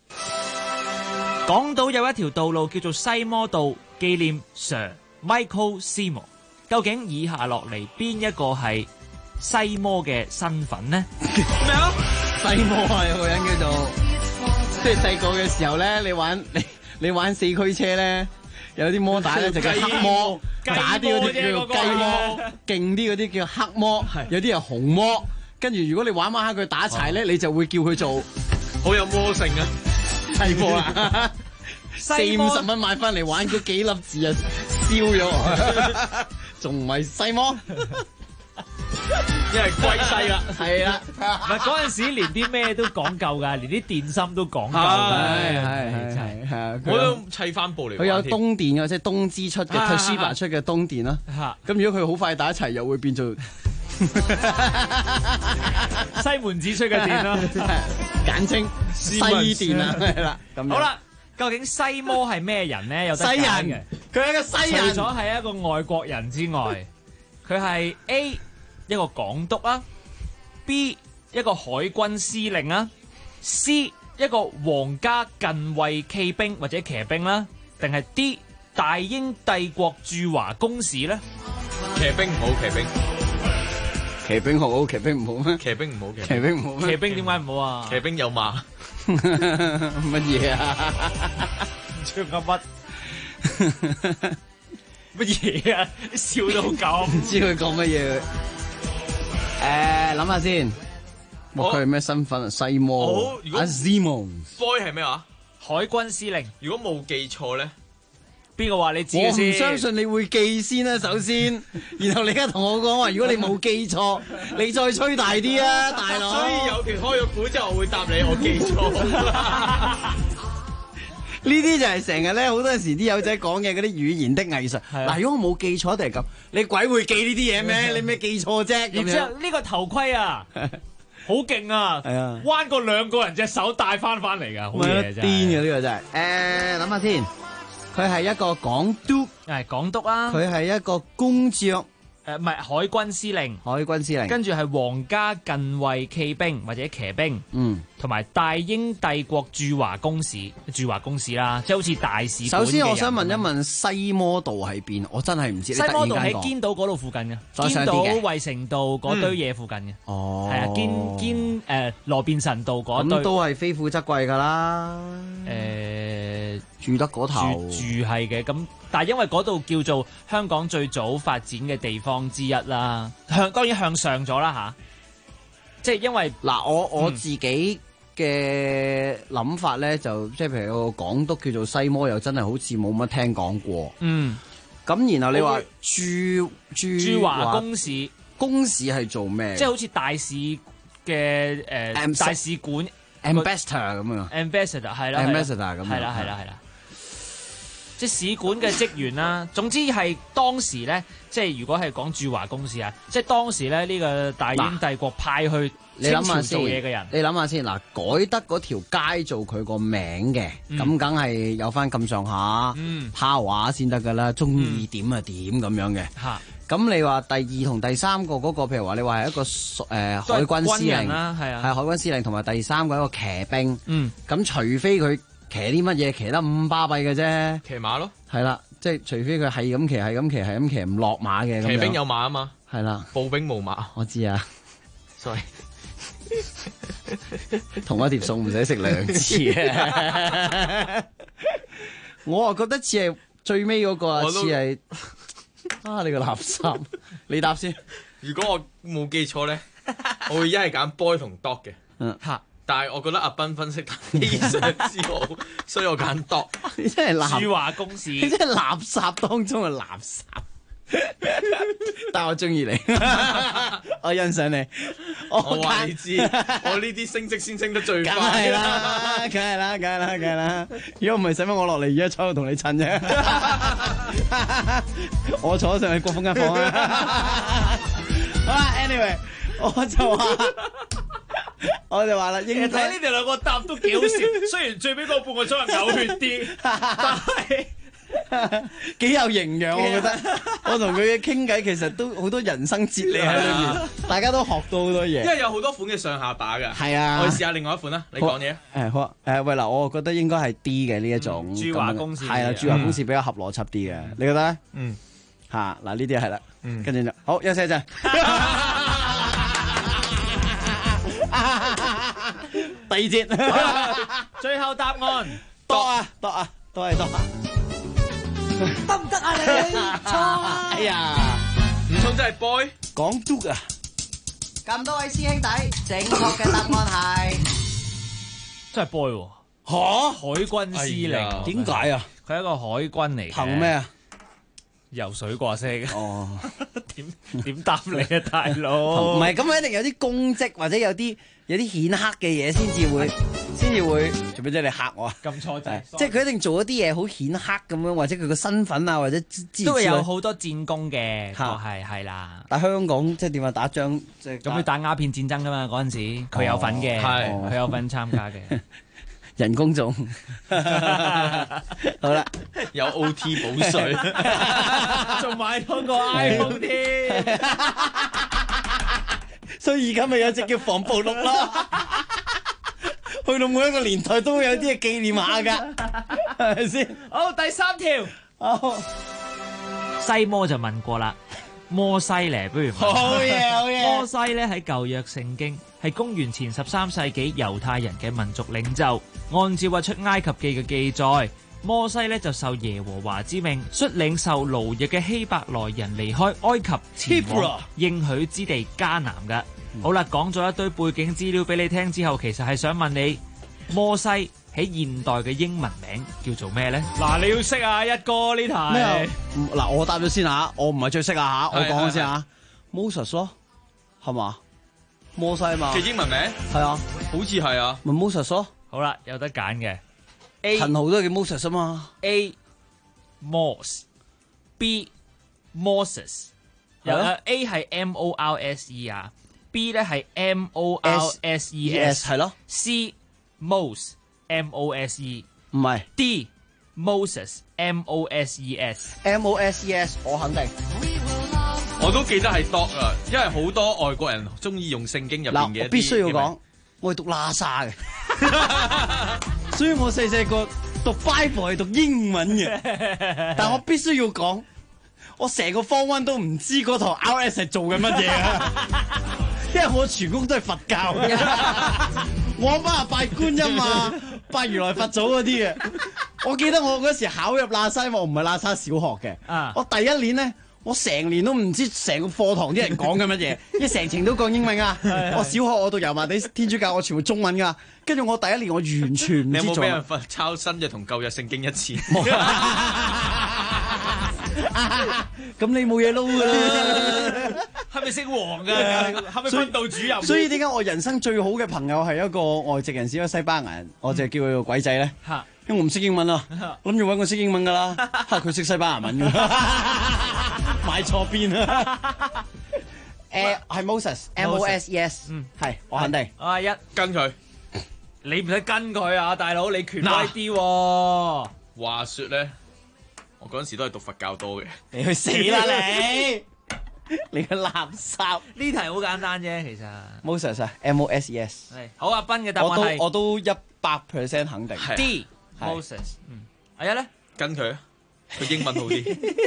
港島有一條道路叫做西摩道，紀念 Sir Michael Seymour。究竟以下落嚟邊一個係西摩嘅身份呢？ 咩啊？西摩啊，有個人叫做，即係細個嘅時候咧，你玩四驅車咧。有啲摩打咧就叫黑摩，假啲嗰啲叫做雞摩，勁啲嗰啲叫黑摩，有啲係紅摩。跟住如果你玩下佢打柴咧，你就會叫佢做好有魔性啊！ 西摩啊，40-50蚊買翻嚟玩嗰幾粒字啊，燒咗，仲唔係西摩？ 因為歸西啦， 係啦， 唔係嗰陣時連啲咩都講究㗎，連啲電芯都講究㗎， 係， 我都砌翻部嚟。 佢有東電嘅，即係東芝出嘅 Toshiba 出嘅東電啦。咁如果佢好快打一齊，又會變做西門子出嘅電啦， 簡稱西電啦，係啦。 好啦，究竟西摩係咩人咧？有得西揀嘅， 人，佢係一個西人。 除咗係一個外國人之外，佢係 A 一個港督啊 ，B 一個海軍司令啊 ，C 一個皇家近衛騎兵或者騎兵啦，定係 D 大英帝國駐華公使咧？ 騎兵唔好， 騎兵好，騎兵唔好咩？ 騎兵唔好， 騎兵唔好咩？ 騎兵點解唔好啊？ 騎兵有馬乜嘢啊？ 唱緊乜？乜嘢啊？笑到咁， 唔知佢講乜嘢。諗下先，佢係咩身份啊？西摩，阿 Simon。Boy 係咩話？ 海軍司令。 如果冇記錯咧， 邊個話你知我先？ 唔相信你會記先啦，首先，然後你而家同我講話，如果你冇記錯，你再吹大啲啊，大佬。 所以有權開咗估之後，我會答你，我記錯。 呢啲就係成日咧，好多時啲友仔講嘅嗰啲語言的藝術。嗱，如果我冇記錯，定係咁，你鬼會記呢啲嘢咩？你咩記錯啫？ 然之後呢個頭盔啊，好勁啊！係啊，彎過2個人隻手戴翻嚟㗎，好嘢真係。 癲嘅呢個真係。諗下先，佢係一個港督， 係港督啊。 佢係一個公爵， 唔係海軍司令， 海軍司令， 跟住係皇家近衛騎兵或者騎兵，同埋大英帝國駐華公使啦，即係好似大使館。 首先我想問一問西摩道喺邊？我真係唔知。 西摩道喺堅島嗰度附近嘅，堅島衛城道嗰堆嘢附近嘅。哦，係啊，羅便臣道嗰堆。 咁都係非富則貴㗎啦。住得嗰頭住係嘅，咁但係因為嗰度叫做香港最早發展嘅地方之一啦，當然向上咗啦吓，即係因為嗱我自己嘅諗法咧，就即係譬如個港督叫做西摩，又真係好似冇乜聽講過。咁然後你話駐華公使係做咩？ 即係好似大使嘅大使館 ambassador 咁啊 ，ambassador 係啦 ，ambassador 咁係啦。即係使館嘅職員啦，總之係當時咧，即係如果係講駐華公使啊，即係當時咧呢個大英帝國派去清朝做嘢嘅人， 你諗下先嗱，改得嗰條街做佢個名嘅，咁梗係有翻咁上下power先得噶啦，中意點就點咁樣嘅。咁你話第二同第三個嗰個，譬如話你話係一個海軍司令啦，係海軍司令，同埋第三個一個騎兵，咁除非佢騎啲乜嘢騎得咁巴閉嘅啫， 騎馬咯， 係啦，即係除非佢係咁騎唔落馬嘅。 騎兵有馬啊嘛， 係啦， 步兵冇馬， 我知啊。 sorry， 同一碟餸唔使食兩次啊！我啊覺得似係最尾嗰個啊，似係你個垃圾，你答先。 如果我冇記錯咧，我會一係揀 boy 同 dog 嘅。但係我覺得阿斌分析得非常之好，所以我揀 dog。 你真係駐華公使， 你真係垃圾當中嘅垃圾。但係我中意你，我欣賞你。 我話你知，我呢啲升職先升得最快。 梗係啦。如果唔係，使乜我落嚟而家坐度同你襯啫？我坐上去國峰間房啊！好啦 ，anyway， 我就話啦， 睇呢哋兩個答都幾好笑，雖然最尾嗰半個鐘係嘔血啲，但係幾有營養，我覺得。我同佢嘅傾偈其實都好多人生哲理喺裏面，大家都學到好多嘢。 因為有好多款嘅上下把㗎。係啊， 我哋試下另外一款啦，你講嘢。 好喂嗱，我覺得應該係 D 嘅呢一種。 駐華公使係啊，駐華公使比較合邏輯啲嘅，你覺得咧？嗱呢啲係啦，跟住就好休息一陣。第二節， 最後答案多啊，都係多。 得唔得啊你？錯啊！ 哎呀， 唔通真係 boy 講嘟啊！ 咁多位師兄弟，正確嘅答案係真係 boy 喎。海軍司令點解啊？ 佢係一個海軍嚟嘅。 憑咩啊？ 游水過識哦，點答你啊，大佬？ 唔係咁，一定有啲功績或者有啲顯赫嘅嘢先至會做咩啫？你嚇我啊？ 咁錯仔， 即係佢一定做一啲嘢好顯赫咁樣，或者佢個身份啊，或者都會有好多戰功嘅，係啦。 但香港即係點啊？打仗即係咁，佢打鴉片戰爭噶嘛？嗰陣時佢有份嘅，佢有份參加嘅。 人工仲好啦， 有 OT 補水， 仲買多個 iPhone 添， 所以而家咪有隻叫防暴錄咯。去到每一個年代都會有啲嘢紀念下㗎，係咪先？ 好，第三條，西摩就問過啦。摩西咧，不如好嘢。 摩西咧喺舊約聖經係公元前13世紀猶太人嘅民族領袖。按照出埃及記嘅記載，摩西咧就受耶和華之命，率領受奴役嘅希伯來人離開埃及，前往應許之地迦南嘅。好啦，講咗一堆背景資料俾你聽之後，其實係想問你，摩西喺現代嘅英文名叫做咩咧？嗱，你要識啊，一哥呢題。 咩？嗱，我答咗先吓，我唔係最識啊吓，我講先吓。Moses 咯，係嘛？摩西嘛？ 嘅英文名係啊， 好似係啊。 咪 Moses 咯。 好啦，有得揀嘅。 陳豪都係叫 Moses 啊嘛。 A Mos，B Moses。A 係 M-O-R-S-E 啊 ，B 咧係 M-O-R-S-E-S 係咯。 C Mos M-O-S-E 唔係。 D Moses M-O-S-E-S M-O-S-E-S 我肯定。 我都記得係 dog 啊，因為好多外國人中意用聖經入邊嘅。 我必須要講，我係讀喇沙嘅，所以我細個讀 Bible 係讀英文嘅，但我必須要講，我成個方溫都唔知嗰堂 RS 係做緊乜嘢啊！因為我全屋都係佛教嘅，我阿媽係拜觀音啊，拜如來佛祖嗰啲嘅。我記得我嗰時考入喇沙，我唔係喇沙小學嘅，我第一年咧。我成年都唔知成個課堂啲人講緊乜嘢，因為成程都講英文啊！我小學我讀油麻地天主教，我全部中文噶。跟住我第一年我完全唔知做。 你有冇俾人罰抄新約同舊約聖經一次？ 咁你冇嘢撈噶啦？ 係咪姓黃㗎？係咪訓導主任？ 所以點解我人生最好嘅朋友係一個外籍人士，一個西班牙人，我就叫佢做鬼仔咧。因為我唔識英文啊，諗住揾個識英文噶啦，佢識西班牙文㗎。買錯邊啊！係 Moses，M-O-S-E-S， 係我肯定。 一跟佢， 你唔使跟佢啊，大佬，你權威啲喎。 話說咧，我嗰陣時都係讀佛教多嘅。 你去死啦你！你個垃圾！ 呢題好簡單啫，其實。 Moses 啊 ，M-O-S-E-S。 係好，阿斌嘅答案係我都100% 肯定。 D Moses。阿一咧， 跟佢啊，佢英文好啲。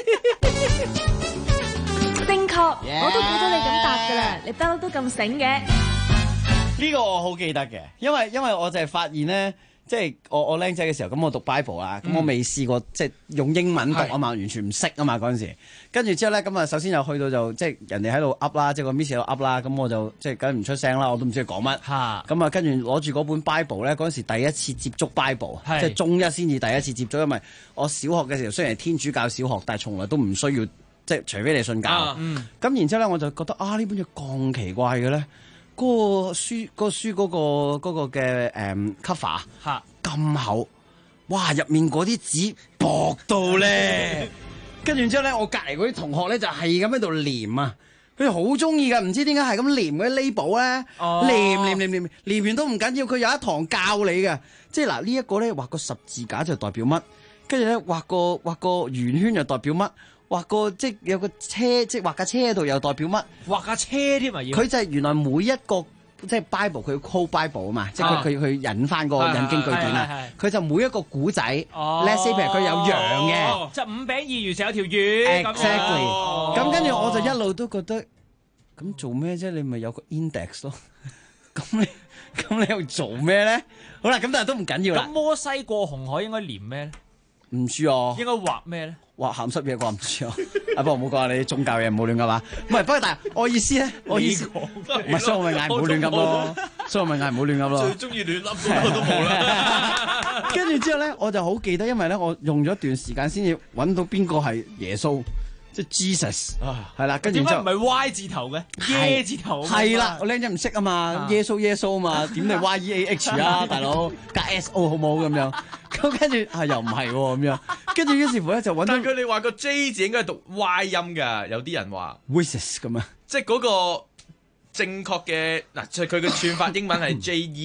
正確，我都估到你咁答噶啦，你不嬲都咁醒嘅。 呢個我好記得嘅，因為我就係發現咧，即係我僆仔嘅時候，咁我讀 Bible 啊，咁我未試過即係用英文讀啊嘛，完全唔識啊嘛嗰陣時。跟住之後咧，咁啊首先又去到就即係人哋喺度噏啦，即係個 Miss 喺度噏啦，咁我就即係梗係唔出聲啦，我都唔知佢講乜。咁啊跟住攞住嗰本 Bible 咧，嗰陣時第一次接觸 Bible，即係中一先至第一次接觸，因為我小學嘅時候雖然係天主教小學，但係從來都唔需要。即係除非你信教，咁然之後咧，我就覺得啊，呢本嘢咁奇怪嘅咧，嗰個書嗰個嘅cover 咁厚，哇！入面嗰啲紙薄到咧，跟住之後咧，我隔離嗰啲同學咧就係咁喺度黏啊，佢哋好中意㗎，唔知點解係咁黏嗰啲 label 咧，黏完都唔緊要，佢有一堂教你嘅，即係嗱呢一個咧畫個十字架就代表乜，跟住咧畫個圓圈就代表乜。畫個即係有個車，即係畫架車喺度，又代表乜？ 畫架車添啊！ 佢就係原來每一個即係 Bible，佢 quote Bible 啊嘛，即係佢引翻個引經據典啊。佢就每一個古仔，let's say 譬如佢有羊嘅， 即係5餅2魚成有條魚。 Exactly。咁跟住我就一路都覺得，咁做咩啫？你咪有個 index 咯。咁你又做咩咧？好啦，咁但係都唔緊要啦。 咁摩西過紅海應該連咩咧？ 唔知啊。 應該畫咩咧？ 哇！鹹濕嘢我唔知啊，不過唔好講你啲宗教嘢唔好亂噏嘛。唔係，不過但係我意思咧，我意思唔係，所以我咪嗌唔好亂噏咯。所以我咪嗌唔好亂噏咯。 最中意亂噏嗰個都冇啦。 跟住之後咧，我就好記得，因為咧我用咗一段時間先至揾到邊個係耶穌，即係 Jesus 係啦。跟住之後點解唔係 Y 字頭嘅？耶字頭係啦，我僆仔唔識啊嘛，耶穌嘛，點嚟 YEAH 啊，大佬加 SO 好唔好咁樣？咁跟住又唔係喎咁樣，跟住於是乎咧就揾到。 但佢哋話個 J 字應該係讀 Y 音㗎，有啲人話。 Voices 咁啊， 即係嗰個正確嘅嗱，佢嘅串法英文係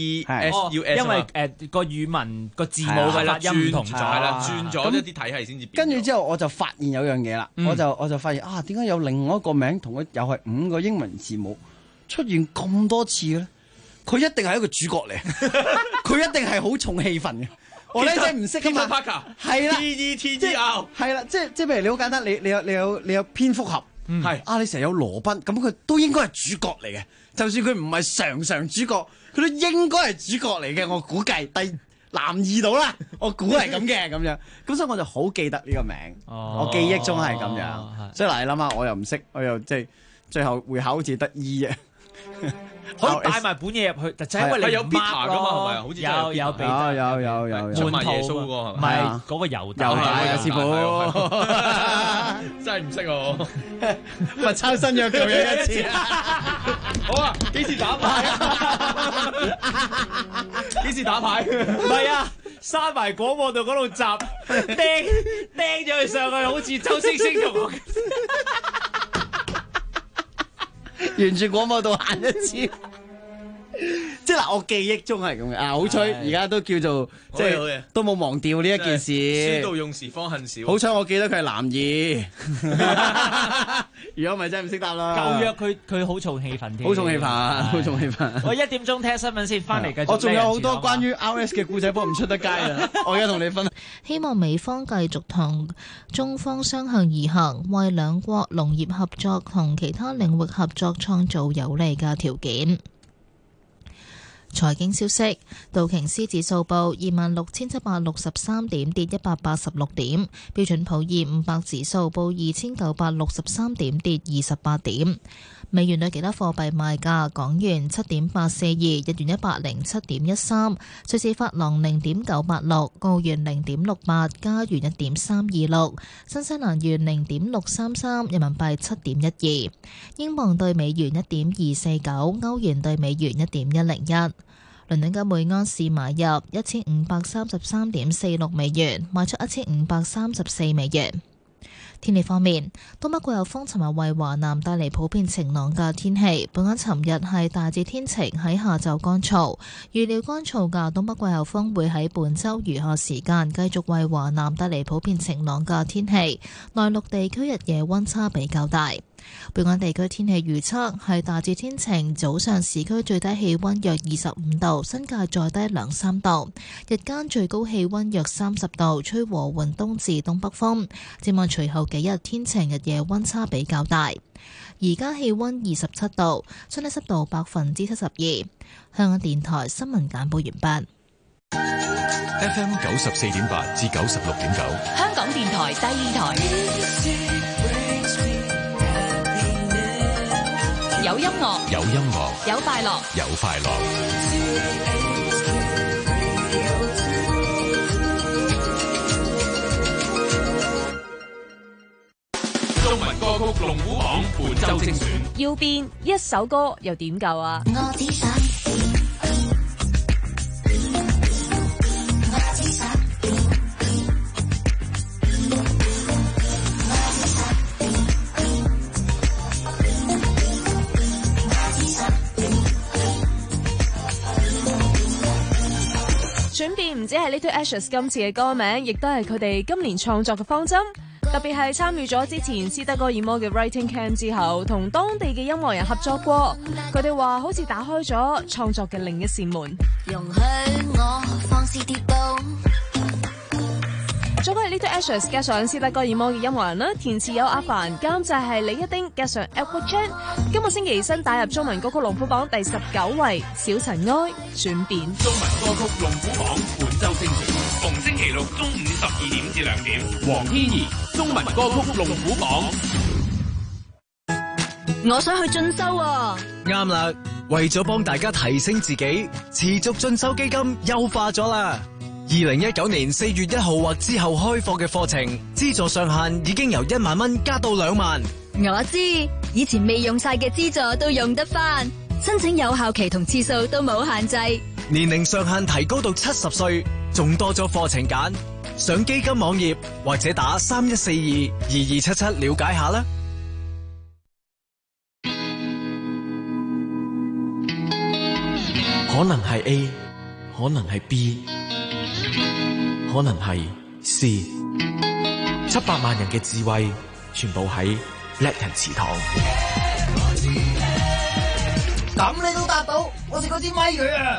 JESUS 因為個語文個字母嘅發音唔同咗， 係啦，轉咗一啲體系先至變。 跟住之後我就發現有樣嘢啦，我就發現啊，點解有另外一個名同佢又係5個英文字母出現咁多次咧？佢一定係一個主角嚟，佢一定係好重氣氛嘅。我咧真係唔識㗎嘛，係啦 ，PETER 係啦，即係譬如你好簡單，你有蝙蝠俠，係啊，你成日有羅賓，咁佢都應該係主角嚟嘅。就算佢唔係常主角，佢都應該係主角嚟嘅。我估計男二到啦，我估係咁嘅咁樣。咁所以我就好記得呢個名，我記憶中係咁樣。所以嗱，你諗下，我又唔識，我又即係最後會考好似得 E 啫。 可以帶埋本嘢入去，就係因為你有 Peter 噶嘛，係咪？好似有彼得， 有出賣耶穌個係咪？ 唔係嗰個猶大啊，師傅真係唔識我， 咪抄新約做嘢一次。 好啊，幾時打牌啊？幾時打牌？ 唔係啊，閂埋廣播道嗰度集，釘咗佢上去，好似周星星同我。 沿住廣播道行一次， 即係嗱，我記憶中係咁嘅。好彩而家都叫做即係都冇忘掉呢一件事。 書到用時方恨少。 好彩我記得佢係男二，如果唔係真係唔識答啦。 舊約佢好重氣氛添， 好重氣氛，好重氣氛。 我1點鐘聽新聞先，翻嚟繼續。 我仲有好多關於 RS 嘅故仔，不過唔出得街啦。我而家同你分享。 希望美方繼續同中方相向而行，為兩國農業合作同其他領域合作創造有利嘅條件。財經消息，道瓊斯指數報26,763點，跌186點；標準普爾500指數報2,963點，跌28點。美元對其他貨幣賣價：港元7.842，日元107.13，瑞士法郎0.986，澳元0.68，加元1.326，新西蘭元0.633，人民幣7.12，英鎊對美元1.249，歐元對美元1.101。倫敦金每安士買入1533.46美元，賣出1534美元。天氣方面，東北季候風尋日為華南帶嚟普遍晴朗嘅天氣。本港尋日係大致天晴，喺下晝乾燥。預料乾燥嘅東北季候風會喺本週餘下時間繼續為華南帶嚟普遍晴朗嘅天氣。內陸地區日夜溫差比較大。本港地區天氣預測係大致天晴，早上市區最低氣溫約25度，新界再低2-3度。日間最高氣溫約30度，吹和緩東至東北風。展望隨後幾日天晴，日夜溫差比較大。而家氣溫27度，相對濕度72%。香港電台新聞簡報完畢。 FM 94.8至96.9， 香港電台第二台。有音樂， 有音樂， 有快樂， 有快樂。 中文歌曲龍虎榜本周精選， 要變一首歌又點夠啊？ 我只想轉變唔止係 Little Ashes 今次嘅歌名，亦都係佢哋今年創作嘅方針。特別係參與咗之前斯德哥爾摩嘅 Writing Camp 之後，同當地嘅音樂人合作過，佢哋話好似打開咗創作嘅另一扇門。 容許我放肆跌倒。 作曲係 Little Ashes 加上斯德哥爾摩嘅音樂人啦，填詞有阿凡，監製係李一丁加上 Albert Chan。今個星期新打入中文歌曲龍虎榜第19位，小塵埃轉變。 中文歌曲龍虎榜本周精選，逢星期六中午12點至2點，黃天怡中文歌曲龍虎榜。 我想去進修啊！啱啦，為咗幫大家提升自己，持續進修基金優化咗啦。2019年4月1號或之後開課嘅課程，資助上限已經由1萬蚊加到2萬。我知，以前未用晒嘅資助都用得返，申請有效期同次數都冇限制，年齡上限提高到70歲，仲多咗課程揀。上基金網頁或者打31422277了解下啦。 可能係 A， 可能係 B， 可能係 C。700萬人嘅智慧，全部喺叻人祠堂。 咁你都答到，我食嗰支咪佢啊！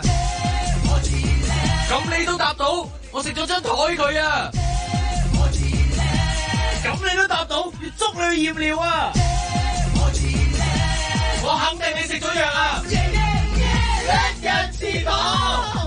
咁你都答到，我食咗張台佢啊！咁你都答到，要捉你去驗尿啊！我肯定你食咗藥啊！叻人祠堂。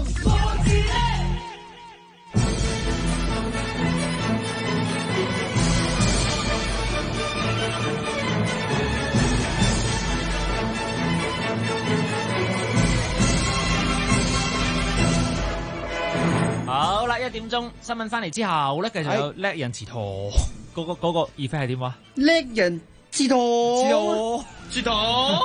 好啦，1點鐘新聞翻嚟之後咧，繼續有叻人祠堂嗰個意思係點話？ 叻人祠堂， 祠堂，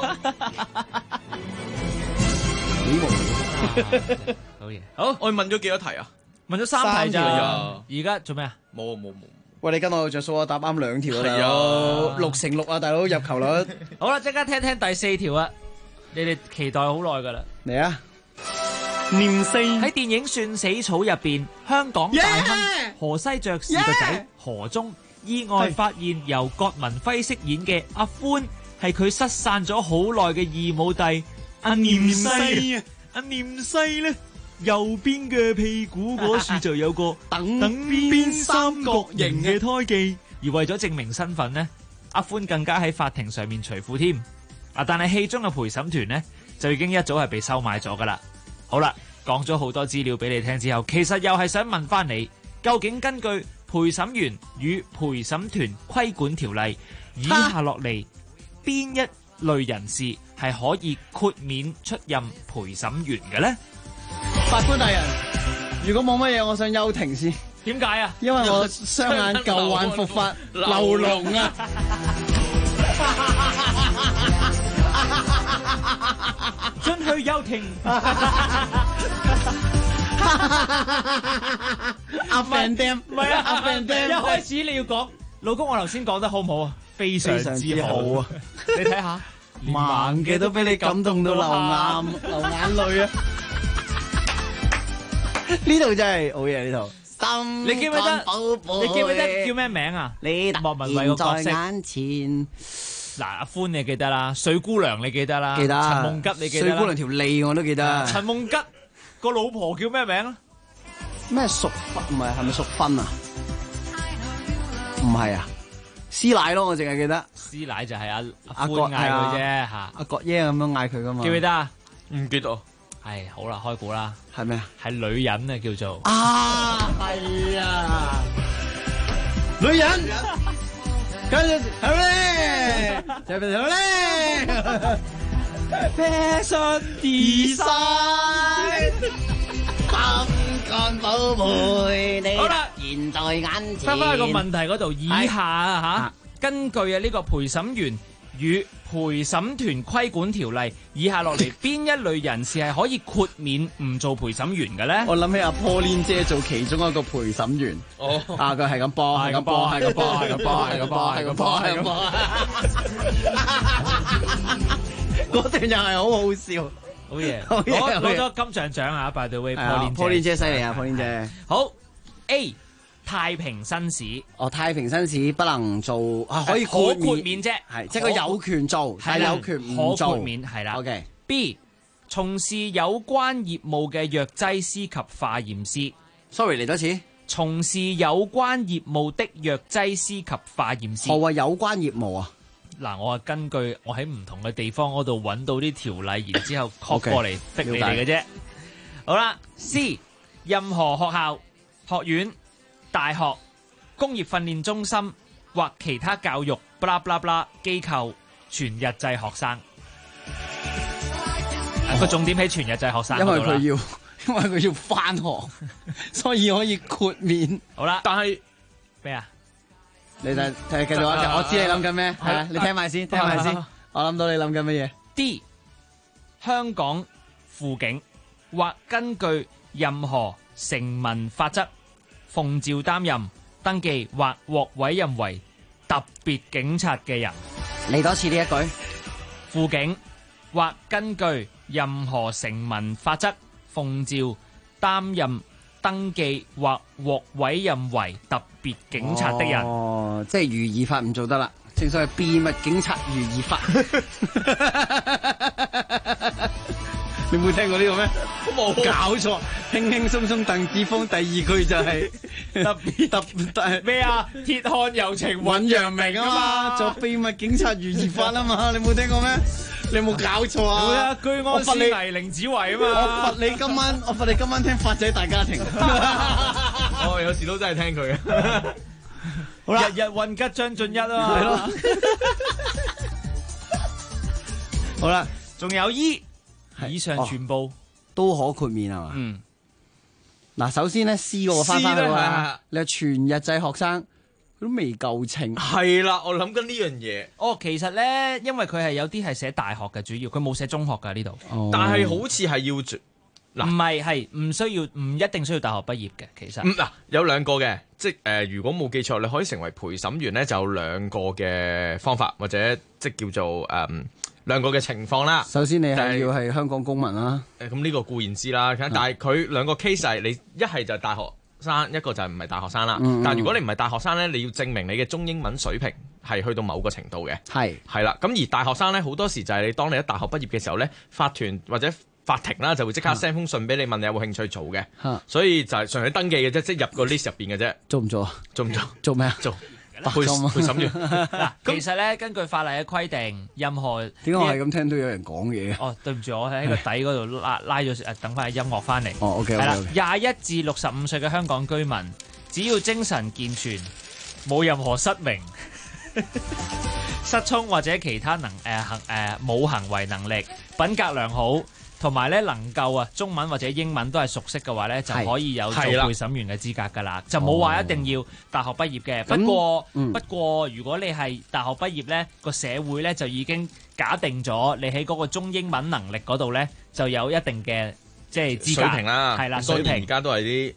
好嘢， 好，我哋問咗幾多題啊？ 問咗3題咋？而家做咩啊？ 冇。 喂，你跟我着數啊，答啱2條啊，大佬6×6啊，大佬入球率。 好啦，即刻聽第4條啊！你哋期待好耐噶啦， 嚟啊！ 念四喺電影《算死草》入邊，香港大亨何西爵士個仔何忠意外發現由葛民輝飾演嘅阿歡係佢失散咗好耐嘅義母弟阿念西啊！阿念西咧右邊嘅屁股嗰處就有個等邊三角形嘅胎記，而為咗證明身份呢，阿歡更加喺法庭上面除褲添。但係戲中嘅陪審團呢，就已經一早係被收買咗噶啦。好啦，講咗好多資料俾你聽之後，其實又係想問翻你，究竟根據陪審員與陪審團規管條例，以下落嚟邊一類人士係可以豁免出任陪審員嘅呢？ 法官大人，如果冇乜嘢，我想休庭先。 點解啊？ 因為我雙眼舊患復發，流膿啊！ 准許休庭。 阿 Van Dam， 唔係啊， 阿 Van Dam， 一開始你要講，老公我頭先講得好唔好啊？非常之好啊！你睇下， 盲嘅都俾你感動到流眼淚啊！呢度真係好嘢，呢度。 你記唔記得？你記唔記得叫咩名啊？ 你莫文蔚個角色。 在眼前。 嗱，阿歡你記得啦，水姑娘你記得啦， 記得。 陳夢吉你記得啦。 水姑娘條脷我都記得。 陳夢吉個老婆叫咩名啊？ 咩淑芬？唔係，係咪淑芬啊？唔係啊，師奶咯，我淨係記得。 師奶就係阿歡嗌佢啫嚇。 阿國英咁樣嗌佢噶嘛？ 記唔記得啊？ 唔記得。 係好啦，開估啦。 係咩啊？ 係女人啊，叫做。 啊，係啊，女人。跟住好咧，就變好咧。 Fashion design， 心肝寶貝你。 好啦， 現在眼前。 翻返去個問題嗰度，以下啊嚇，根據呢個陪審員與陪審團規管條例，以下落嚟邊一類人士係可以豁免唔做陪審員嘅咧？ 我諗起阿 Pauline 姐做其中一個陪審員。哦，佢係咁播，係咁播，係咁播，係咁播，係咁播，係咁播，係咁播。嗰段又係好好笑， 好嘢，攞咗金像獎啊 ！By the way，Pauline 姐犀利啊 ，Pauline 姐。 好 A。太平紳士， 太平紳士不能做，可以豁免啫， 係即係佢有權做，但係有權唔做， 可豁免係啦。 OK。 B 從事有關業務嘅藥劑師及化驗師 ，sorry 嚟多次， 從事有關業務的藥劑師及化驗師。 何謂有關業務啊？ 嗱，我係根據我喺唔同嘅地方嗰度揾到啲條例，然之後 copy 過嚟逼你哋嘅啫。好啦 ，C 任何學校、學院、大學、工業訓練中心或其他教育 blah blah blah 機構全日制學生，個重點喺全日制學生嗰度啦。 因為佢要返學，所以可以豁免。 好啦， 但係咩啊？ 你繼續啊！我知你諗緊咩，係啦，你聽埋先，聽埋先。我諗到你諗緊乜嘢。 D 香港輔警或根據任何成文法則奉召擔任、登記或獲委任為特別警察嘅人。 嚟多次呢一句。 輔警或根據任何成文法則奉召擔任、登記或獲委任為特別警察的人。 哦，即係如意法唔做得啦，正所謂秘密警察如意法。你冇聽過呢個咩？冇搞錯，輕輕鬆鬆鄧智峰第二句就係特咩啊？鐵漢柔情尹揚明啊嘛，做秘密警察如意法啊嘛，你冇聽過咩？你有冇搞錯啊？ 有啊，居安思危凌子維啊嘛。 我罰你今晚聽發仔大家庭。 我有時都真係聽佢嘅。 好啦，日日混吉張進一啊嘛。係咯。 好啦， 仲有以上全部都可豁免係嘛？嗯。嗱，首先咧 C 我翻翻去啦，你係全日制學生，佢都未夠稱。 係啦，我諗緊呢樣嘢。 哦，其實咧，因為佢係有啲係寫大學嘅，主要佢冇寫中學㗎呢度。 哦。但係好似係要唔係唔一定需要大學畢業嘅，其實。 嗱，有兩個嘅，即係如果冇記錯，你可以成為陪審員咧，就有兩個嘅方法，或者即叫做兩個嘅情況啦。 首先你係要係香港公民啦。 咁呢個固然知啦，但係佢兩個 case 係你一係就係大學生，一個就係唔係大學生啦。但係如果你唔係大學生咧，你要證明你嘅中英文水平係去到某個程度嘅。係啦，咁而大學生咧好多時就係你當你喺大學畢業嘅時候咧，法團或者法庭啦就會即刻 send 封信俾你問你有冇興趣做嘅。所以就係純粹登記嘅啫，即係入個 list 入邊嘅啫。 做唔做啊？ 做唔做？ 做咩啊？ 做。陪審員嗱，其實咧根據法例嘅規定，任何點解我係咁聽到有人講嘢？ 哦，對唔住，我喺個底嗰度拉咗，等翻音樂翻嚟。 哦 ，OK， 係啦，21至65歲嘅香港居民，只要精神健全，冇任何失明、失聰或者其他冇行為能力，品格良好。同埋咧，能夠中文或者英文都係熟悉嘅話咧，就可以有做陪審員嘅資格㗎啦。就冇話一定要大學畢業嘅。不過，如果你係大學畢業咧，個社會咧就已經假定咗你喺嗰個中英文能力嗰度咧就有一定嘅即係資格水平啦。係啦，水平而家都係啲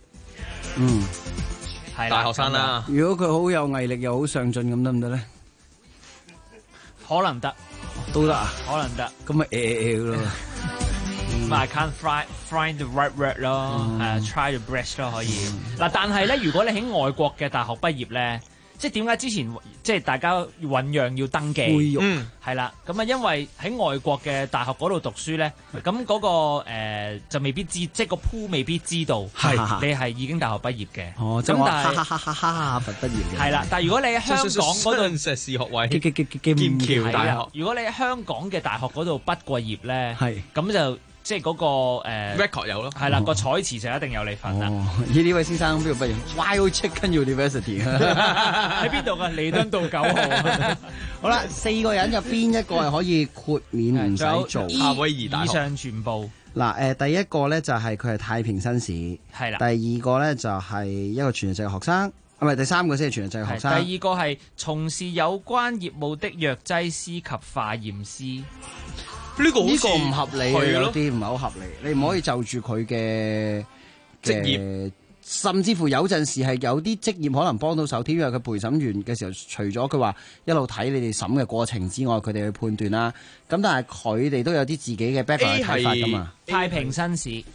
係大學生啦。 如果佢好有毅力又好上進咁得唔得咧？ 可能得， 都得啊？ 可能得。 咁咪咯。 I can't find the right word 咯，try to brush 咯可以。嗱，但係咧，如果你喺外國嘅大學畢業咧，即係點解之前即係大家醖釀要登記？係啦，咁啊，因為喺外國嘅大學嗰度讀書咧，咁嗰個就未必知，即係個 pool 未必知道你係已經大學畢業嘅。 哦，咁但係哈佛畢業嘅。 係啦，但係如果你喺香港嗰度碩士學位劍橋大學， 如果你喺香港嘅大學嗰度畢過業咧，咁就。即係嗰個 record 有咯， 係啦，個彩詞就一定有你份啦。 呢位先生邊度畢業 ？Wild Chicken University 喺邊度㗎？彌敦道9號。 好啦，4個人入邊一個係可以豁免唔使做夏威夷大學。 以上全部。 嗱第一個咧就係佢係太平紳士， 係啦。 第二個咧就係一個全日制嘅學生，唔係第三個先係全日制嘅學生。 第二個係從事有關業務的藥劑師及化驗師。 呢個唔合理，有啲唔係好合理。你唔可以就住佢嘅職業，甚至乎有陣時係有啲職業可能幫到手添。因為佢陪審員嘅時候，除咗佢話一路睇你哋審嘅過程之外，佢哋去判斷啦。咁但係佢哋都有啲自己嘅 background 睇法噶嘛。 太平紳士，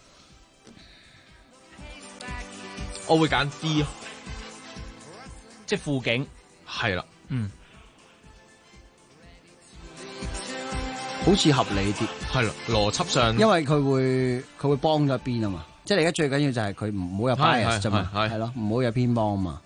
我會揀 D 咯， 即係輔警。 係啦， 好似合理啲， 係咯，邏輯上， 因為佢會幫咗一邊啊嘛，即係你而家最緊要就係佢唔好有 bias 啫嘛，係咯，唔好有偏幫啊嘛。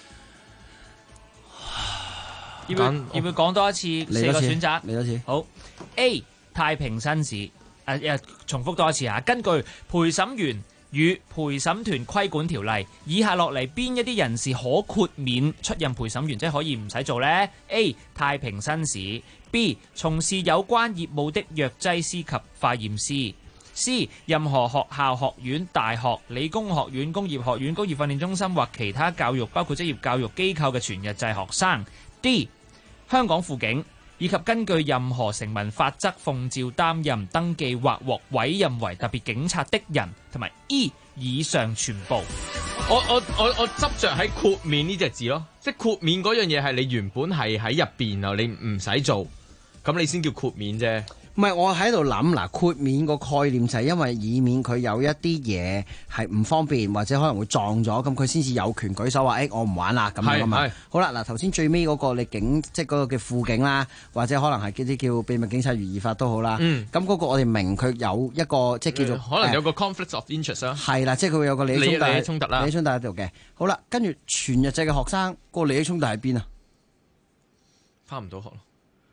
要唔要講多一次4個選擇？ 嚟多次。 好 A 太平紳士，重複多一次嚇。根據陪審員與陪審團規管條例，以下落嚟邊一啲人士可豁免出任陪審員，即係可以唔使做呢？ A 太平紳士。B 從事有關業務的藥劑師及化驗師。C 任何學校、學院、大學、理工學院、工業學院、工業訓練中心或其他教育包括職業教育機構嘅全日制學生。D 香港輔警以及根據任何成文法則奉召擔任、登記或獲委任為特別警察的人，同埋 E 以上全部。 我執着喺豁免呢隻字咯，即係豁免嗰樣嘢係你原本係喺入邊啊，你唔使做。咁你先叫豁免啫。 唔係，我喺度諗嗱，豁免個概念就係因為以免佢有一啲嘢係唔方便或者可能會撞咗，咁佢先至有權舉手話我唔玩啦咁樣啊嘛。好啦，嗱頭先最尾嗰個你警，即係嗰個叫輔警啦，或者可能係啲叫秘密警察如意法都好啦。咁嗰個我哋明佢有一個即係叫做可能有個 conflict of interest 啦。 係啦，即係佢會有個利益衝突啦。利益衝突喺度嘅。好啦，跟住全日制嘅學生個利益衝突喺邊啊？ 返唔到學咯。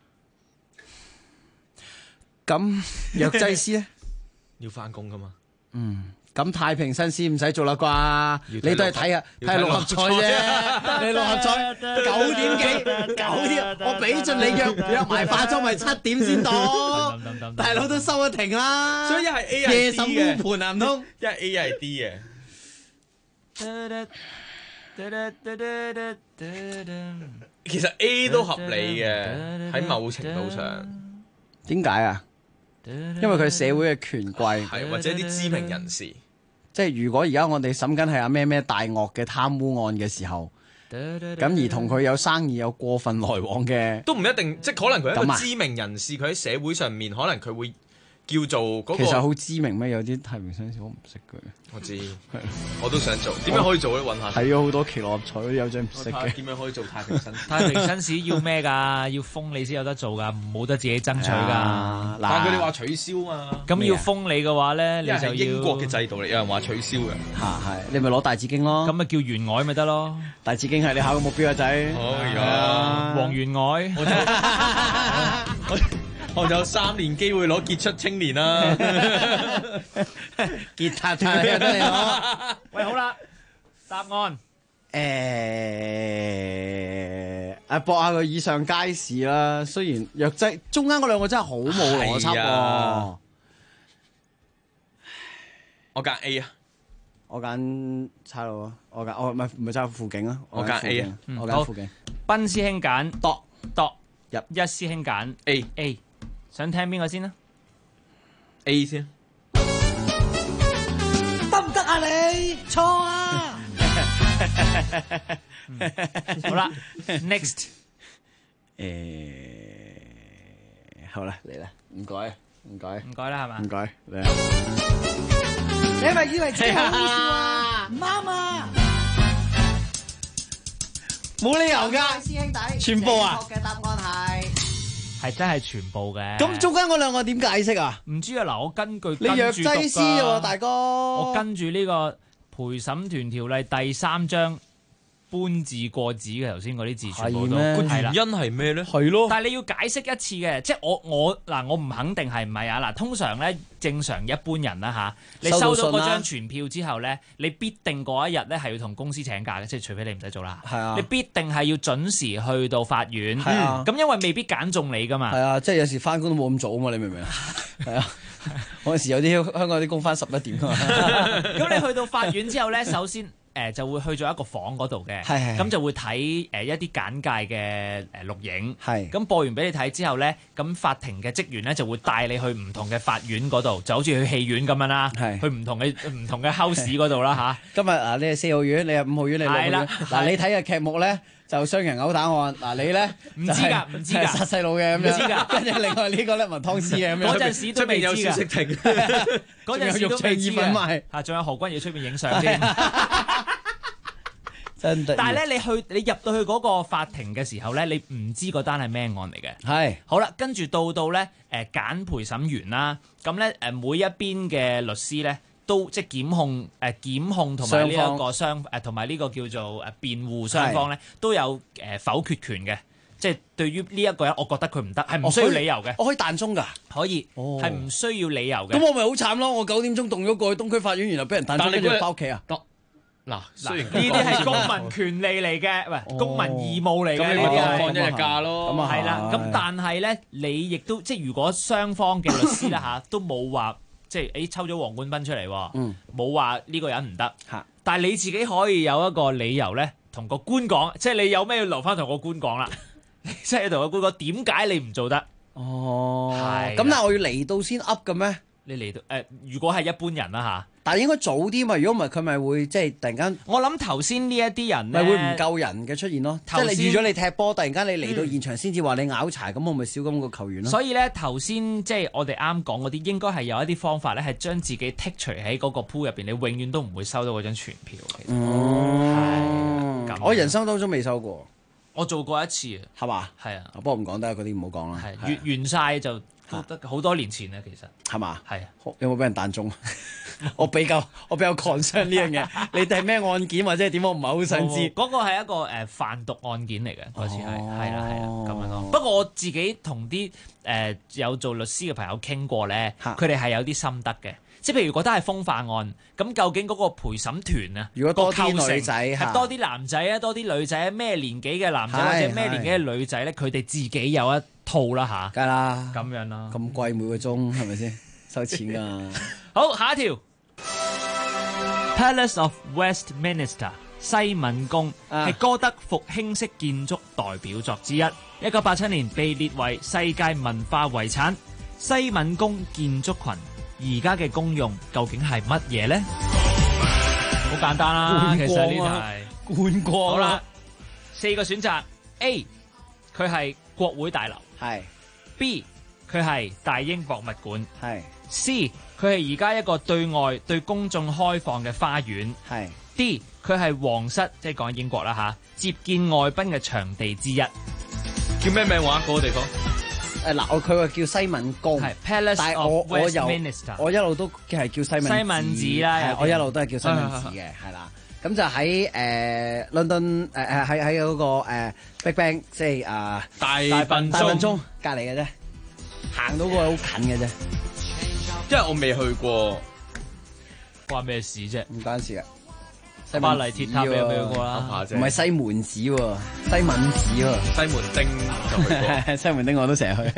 咁藥劑師咧要翻工噶嘛？ 咁太平紳士唔使做啦啩？你都係睇下六合彩啫，你六合彩9點幾9點，我俾盡你約埋化妝咪7點先到，大佬都收咗庭啦。 所以一係 A 係 D 嘅， 夜審烏盤啊唔通？ 一係 A 一係 D 嘅。其實 A 都合理嘅，喺某程度上。 點解啊？因為佢係社會嘅權貴， 係或者啲知名人士。 即係如果而家我哋審緊係阿咩咩大鱷嘅貪污案嘅時候， 咁而同佢有生意有過分來往嘅， 都唔一定，即係可能佢係一個知名人士，佢喺社會上面可能佢會叫做嗰個。其實好知名咩？有啲太平紳士我唔識佢。 我知，我都想做。點樣可以做咧？揾下。 睇咗好多奇樂彩，有張唔識嘅。 點樣可以做太平紳士？ 太平紳士要咩㗎？要封你先有得做㗎，冇得自己爭取㗎。 但佢哋話取消嘛。 咁要封你嘅話咧，你就要英國嘅制度嚟，有人話取消嘅。 係，你咪攞大紫荊咯。 咁咪叫員外咪得咯。 大紫荊係你考嘅目標啊，仔。 黃員外。 我有3年機會攞傑出青年啦， 傑塔塔得你攞。 喂，好啦，答案博下個以上皆是啦。雖然藥劑中間嗰兩個真係好冇邏輯喎。 我揀 A 啊， 我揀差佬啊，我唔係差輔警啊， 我揀 A 啊， 我揀輔警。 斌師兄揀度入，一師兄揀 A。想聽邊個先啦 ？A 先， 得唔得啊你？錯啊！ 好啦 ，next， 好啦，嚟啦，唔該啦，係嘛？ 唔該，嚟。 你係咪以為自己好好笑啊？唔啱啊！ 冇理由㗎， 師兄弟， 全部啊！ 正確嘅答案係真係全部嘅。 咁中間嗰兩個點解釋啊？ 唔知啊，嗱，我根據你藥劑師喎，大哥。 我跟住呢個陪審團條例第3章搬字過紙嘅頭先嗰啲字全部都係啦。原因係咩咧？ 係咯。 但係你要解釋一次嘅，即係我唔肯定係唔係啊？嗱，通常咧正常一般人啦嚇，你收到嗰張傳票之後咧，你必定嗰一日咧係要同公司請假嘅，即係除非你唔使做啦。 係啊。 你必定係要準時去到法院。係啊。咁因為未必揀中你噶嘛。 係啊，即係有時翻工都冇咁早啊嘛，你明唔明啊？係啊。嗰陣時有啲香港啲工翻11點㗎嘛。 咁你去到法院之後咧，首先就會去咗一個房嗰度嘅，咁就會睇一啲簡介嘅錄影，咁播完俾你睇之後咧，咁法庭嘅職員咧就會帶你去唔同嘅法院嗰度，就好似去戲院咁樣啦，去唔同嘅house 嗰度啦嚇。 今日你係4號院，你係5號院，你6號院。嗱，你睇嘅劇目咧就雙人毆打案，嗱你咧唔知㗎， 殺細路嘅咁樣，唔知㗎。跟住另外呢個咧文湯師嘅咁樣， 嗰陣時都未知㗎。 出邊有小食亭， 嗰陣時都未知嘅。 嚇，仲有何君堯出邊影相添。 但係咧，你入到去嗰個法庭嘅時候咧，你唔知嗰單係咩案嚟嘅。 係好啦，跟住到咧揀陪審員啦，咁咧每一邊嘅律師咧都即係檢控同埋呢一個同埋呢個叫做辯護雙方咧都有否決權嘅。即係對於呢一個人，我覺得佢唔得，係唔需要理由嘅。 我可以彈鐘㗎， 可以，係唔需要理由嘅。 咁我咪好慘咯！我9點鐘動咗過去東區法院，然後俾人彈鐘，跟住翻屋企啊！ 嗱，雖然呢啲係公民權利嚟嘅，喂，公民義務嚟嘅。 咁你咪放一日假咯。 咁啊係啦。咁但係咧，你亦都即係如果雙方嘅律師啦嚇，都冇話即係抽咗黃冠斌出嚟喎，冇話呢個人唔得。但係你自己可以有一個理由咧，同個官講，即係你有咩要留翻同個官講啦。即係同個官講點解你唔做得？ 哦，係。咁但係我要嚟到先噏嘅咩？ 你嚟到如果係一般人啦嚇， 但係應該早啲嘛。如果唔係佢咪會即係突然間。 我諗頭先呢一啲人咧， 咪會唔夠人嘅出現咯。即係你預咗你踢波，突然間你嚟到現場先至話你拗柴，咁我咪少咁個球員咯。 所以咧頭先即係我哋啱講嗰啲，應該係有一啲方法咧，係將自己剔除喺嗰個 pool 入邊，你永遠都唔會收到嗰張傳票。其實係咁。 我人生當中未收過。 我做過一次係嘛？ 係啊， 不過唔講得，嗰啲唔好講啦。 係完晒就都得好多年前啦，其實係嘛？ 係啊， 有冇俾人彈中？我比較 concern 呢樣嘢。你哋係咩案件或者係點？我唔係好想知。 嗰個係一個販毒案件嚟嘅，嗰次係啦咁樣咯。不過我自己同啲有做律師嘅朋友傾過咧，佢哋係有啲心得嘅。即係譬如覺得係風化案，咁究竟嗰個陪審團啊， 如果多啲女仔係多啲男仔啊，多啲女仔啊，咩年紀嘅男仔或者咩年紀嘅女仔咧，佢哋自己有一套啦嚇。 梗係啦， 咁樣啦。 咁貴每個鐘係咪先收錢㗎？ 好，下一條 Palace of Westminster 西敏宮係哥德復興式建築代表作之一，1987年被列為世界文化遺產。西敏宮建築群而家嘅功用究竟係乜嘢咧？好簡單啦，其實呢題觀光。好啦， 4個選擇 ：A 佢係國會大樓， 係 B 佢係大英博物館， 係 C 佢係而家一個對外對公眾開放嘅花園， 係 D 佢係皇室，即係講英國啦嚇，接見外賓嘅場地之一。 叫咩名話？嗰個地方？ 嗱，佢話叫西敏宮， 係 Palace 但係 of Westminster 我一路都係叫西敏寺啦， 我一路都係叫西敏寺嘅，係啦。咁就喺倫敦喺嗰個Big Bang， 即係大笨鐘隔離嘅啫，行到過去好近嘅啫。 因為我未去過， 關咩事啫？ 唔關事嘅。 巴黎鐵塔你有去過啦？ 唔係西門子喎，西敏寺喎， 西門町就去過。 西門町我都成日去。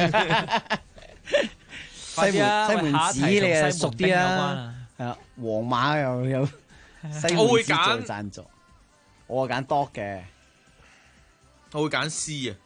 西門子你係熟啲啦，係啊，皇馬又有西門子做贊助，我會揀 dog 嘅， 我會揀 C 啊，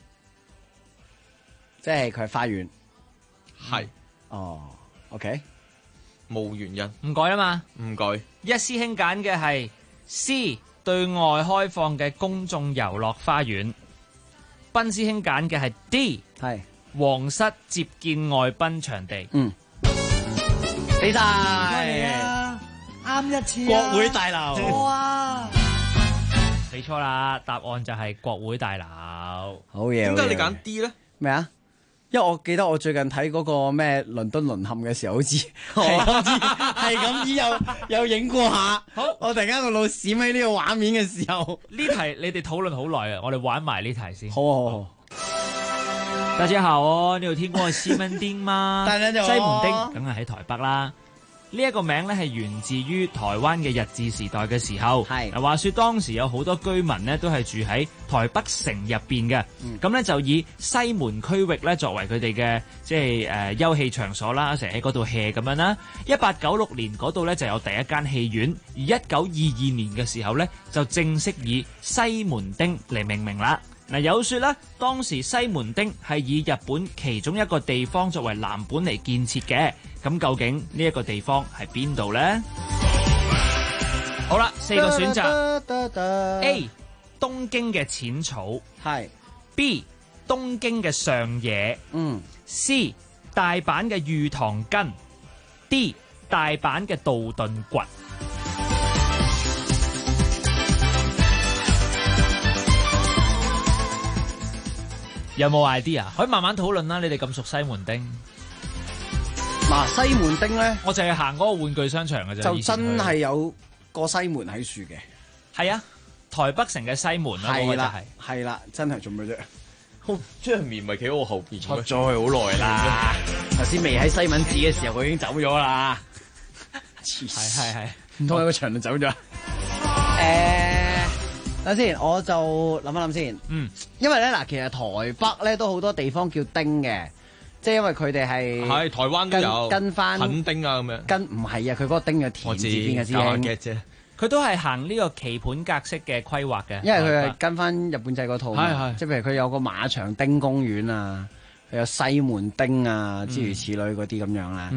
即係佢係花園， 係哦 ，OK， 冇原因， 唔改啊嘛， 唔改。 一師兄揀嘅係 C 對外開放嘅公眾遊樂花園，賓師兄揀嘅係 D 係皇室接見外賓場地。 俾晒， 啱一次。 國會大樓， 哇！ 你錯啦，答案就係國會大樓。 好嘢。 點解你揀 D 咧？ 咩啊？因為我記得我最近睇嗰個咩倫敦淪陷嘅時候，好似係咁意有影過下。好，我突然間個腦閃起呢個畫面嘅時候， 呢題你哋討論好耐啊，我哋玩埋呢題先。 好啊好。 大家好哦，你有聽過西門町嗎？西門町梗係喺台北啦。呢一個名咧係源自於台灣嘅日治時代嘅時候，係話說當時有好多居民咧都係住喺台北城入邊嘅，咁咧就以西門區域咧作為佢哋嘅即係休憩場所啦，成日喺嗰度 hea 咁樣啦。1896年嗰度咧就有第一間戲院，而1922年嘅時候咧就正式以西門町嚟命名啦。嗱，有說咧，當時西門町係以日本其中一個地方作為藍本嚟建設嘅，咁究竟呢一個地方係邊度咧？好啦，4個選擇 ：A 東京嘅淺草，係 B 東京嘅上野，C 大阪嘅御堂筋，D 大阪嘅道頓堀。有冇 idea？可以慢慢討論啦。你哋咁熟西門町， 嗱西門町咧， 我淨係行嗰個玩具商場嘅啫。 就真係有個西門喺樹嘅。 係啊，台北城嘅西門咯， 係啦，係啦，真係做咩啫？ 張面咪企喺我後邊， 出咗去好耐啦。頭先未喺西敏寺嘅時候，佢已經走咗啦。 係， 唔通喺個場度走咗？等先，我就諗一諗先。因為咧嗱，其實台北咧都好多地方叫丁嘅，即係因為佢哋係台灣都有跟翻墾丁啊咁樣。 唔係啊，佢嗰個丁嘅田字邊嘅師兄啫。 佢都係行呢個棋盤格式嘅規劃嘅， 因為佢係跟翻日本仔嗰套，即係譬如佢有個馬場丁公園啊，佢有西門町啊，諸如此類嗰啲咁樣啦。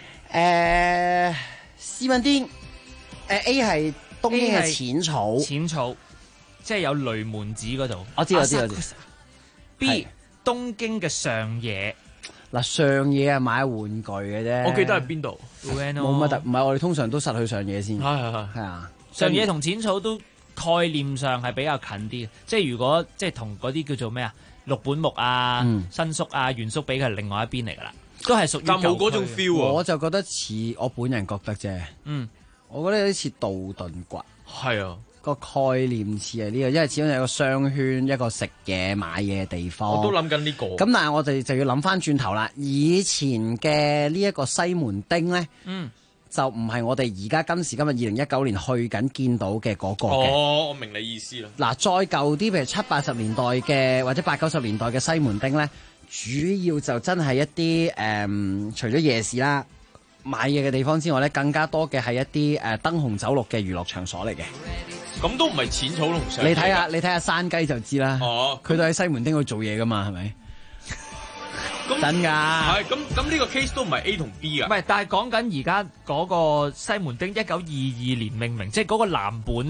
西門町A 係東京嘅淺草。即係有雷門子嗰度，我知。B 東京嘅上野，嗱上野係買玩具嘅啫。 我記得係邊度？ 冇乜特，唔係我哋通常都實去上野先。係啊， 上野同淺草都概念上係比較近啲嘅。即係如果即係同嗰啲叫做咩啊，六本木啊、新宿啊、原宿比佢係另外一邊嚟噶啦，都係屬於。但冇嗰種 feel 啊！ 我就覺得似，我本人覺得啫。我覺得有啲似道頓堀。 係啊。 個概念似係呢個，因為始終係一個商圈，一個食嘢買嘢嘅地方。 我都諗緊呢個。咁但係我哋就要諗翻轉頭啦。以前嘅呢一個西門町咧，就唔係我哋而家今時今日2019年去緊見到嘅嗰個嘅。 哦，我明你意思啦。 嗱，再舊啲，譬如70、80年代嘅或者80、90年代嘅西門町咧，主要就真係一啲除咗夜市啦、買嘢嘅地方之外咧，更加多嘅係一啲燈紅酒綠嘅娛樂場所嚟嘅。 咁都唔係淺草龍上。 你睇下山雞就知啦。佢都喺西門町度做嘢噶嘛，係咪？真㗎。 係咁呢個 case 都唔係 A 同 B 㗎。 唔係，但係講緊而家嗰個西門町1922年命名，即係嗰個藍本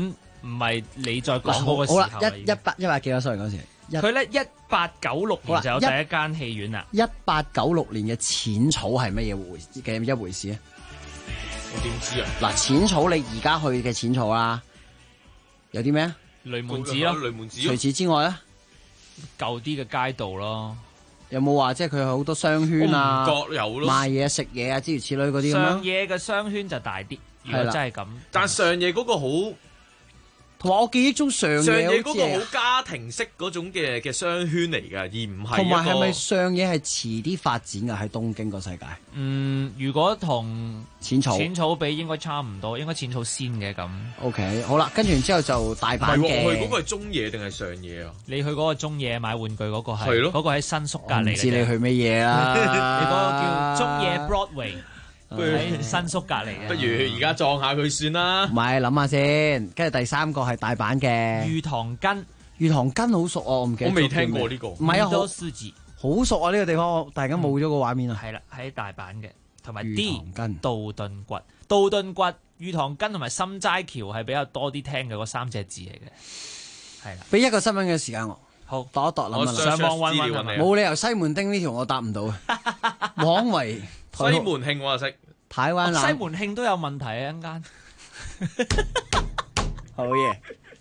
唔係你再講嗰個時候好啦，100幾多歲嗰時？ 佢咧1896年就有第一間戲院啦。 1896年嘅淺草係乜嘢一回事啊？ 我點知啊？ 嗱，淺草你而家去嘅淺草啦，有啲咩啊？ 雷門寺咯， 雷門寺。 除此之外咧， 舊啲嘅街道咯。 有冇話即係佢有好多商圈啊？ 我唔覺有咯， 賣嘢食嘢啊，諸如此類嗰啲咁樣。 上野嘅商圈就大啲，如果真係咁。 但上野嗰個好， 同埋我記憶中上野嗰個好家庭式嗰種嘅商圈嚟㗎，而唔係。 同埋係咪上野係遲啲發展㗎？喺東京個世界？ 如果同淺草比應該差唔多，應該淺草先嘅咁。 OK， 好啦，跟住然之後就大阪嘅。 我去嗰個係中野定係上野啊？ 你去嗰個中野買玩具嗰個係？ 係咯， 嗰個喺新宿隔離。 唔知你去乜嘢啦？ 你嗰個叫中野 Broadway。喺新宿隔離嘅， 不如而家撞下佢算啦。 唔係，諗下先。跟住第三個係大阪嘅御堂筋。 御堂筋好熟我唔記得。 我未聽過呢個。 唔係啊，好熟啊！呢個地方，大家冇咗個畫面啊。 係啦，喺大阪嘅，同埋 D 道頓骨、道頓骨、御堂筋同埋心齋橋係比較多啲聽嘅嗰3隻字嚟嘅。係啦， 俾一個新聞嘅時間我。 好， 度一度諗下。 上網揾揾， 冇理由西門町呢條我答唔到嘅。枉為西門慶我就識。 台灣西門慶都有問題啊！一間好嘢。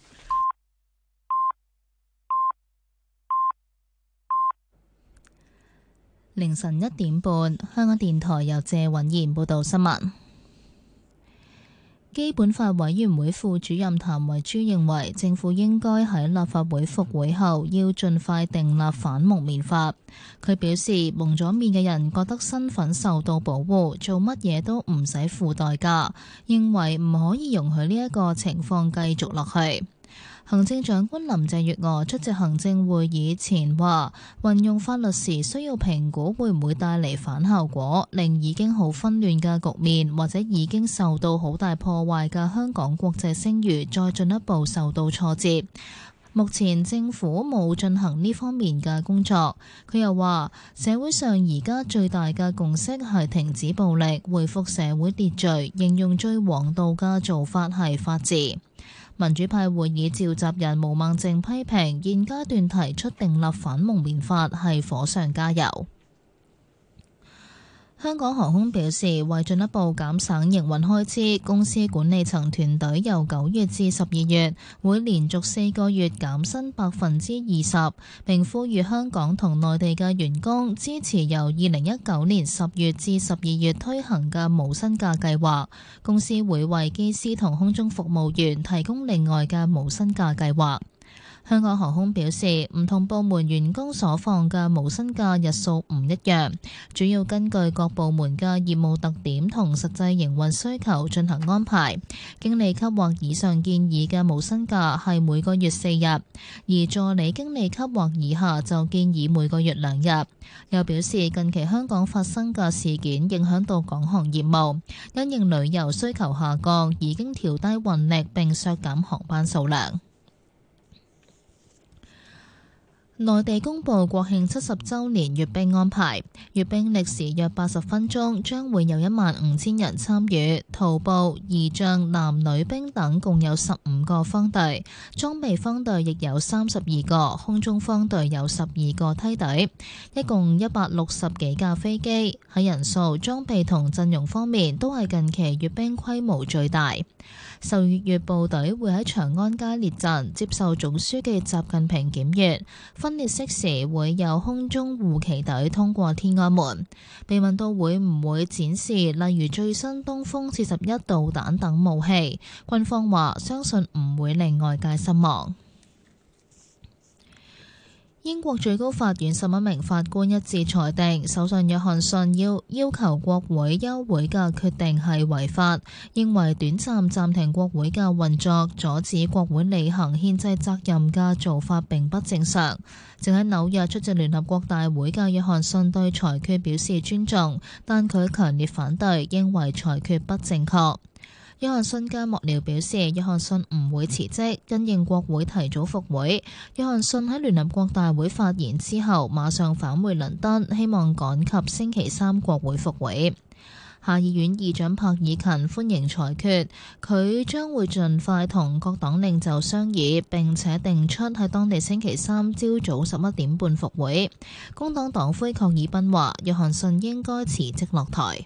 凌晨1點半，香港電台由謝允賢報道新聞。基本法委員會副主任譚惠珠認為，政府應該喺立法會復會後要盡快訂立反蒙面法。佢表示，蒙咗面嘅人覺得身份受到保護，做乜嘢都唔使付代價，認為唔可以容許呢一個情況繼續落去。行政長官林鄭月娥出席行政會議前話，運用法律時需要評估會唔會帶嚟反效果，令已經好紛亂嘅局面或者已經受到好大破壞嘅香港國際聲譽再進一步受到挫折。目前政府冇進行呢方面嘅工作。佢又話，社會上而家最大嘅共識係停止暴力，恢復社會秩序，形容最王道嘅做法係法治。民主派會議召集人毛孟靜批評現階段提出訂立反蒙面法係火上加油。香港航空表示，為進一步減省營運開支，公司管理層團隊由9月至12月會連續4個月減薪20%，並呼籲香港同內地嘅員工支持由2019年10月至12月推行嘅無薪假計劃。公司會為機師同空中服務員提供另外嘅無薪假計劃。香港航空表示，唔同部門員工所放嘅無薪假日數唔一樣，主要根據各部門嘅業務特點同實際營運需求進行安排。經理級或以上建議嘅無薪假係每個月4日，而助理經理級或以下就建議每個月2日。又表示，近期香港發生嘅事件影響到港航業務，因應旅遊需求下降，已經調低運力並削減航班數量。內地公布國慶70週年閱兵安排，閱兵歷時約80分鐘，將會有15000人參與。徒步、儀仗、男女兵等共有15個方隊，裝備方隊亦有32個，空中方隊有12個梯隊，一共160幾架飛機。喺人數、裝備同陣容方面，都係近期閱兵規模最大。受閱部隊會喺長安街列陣，接受總書記習近平檢閱。分列式時會有空中護旗隊通過天安門。被問到會唔會展示例如最新東風41導彈等武器，軍方話相信唔會令外界失望。英國最高法院11名法官一致裁定，首相約翰遜要求國會休會嘅決定係違法，認為短暫暫停國會嘅運作，阻止國會履行憲制責任嘅做法並不正常。正喺紐約出席聯合國大會嘅約翰遜對裁決表示尊重，但佢強烈反對，認為裁決不正確。約翰遜嘅幕僚表示，約翰遜唔會辭職，因應國會提早復會。約翰遜喺聯合國大會發言之後，馬上返回倫敦，希望趕及星期3國會復會。 下議院議長柏爾勤歡迎裁決，佢將會盡快同各黨領袖商議，並且定出喺當地星期三朝早11點半復會。工黨黨魁郝爾彬話，約翰遜應該辭職落台。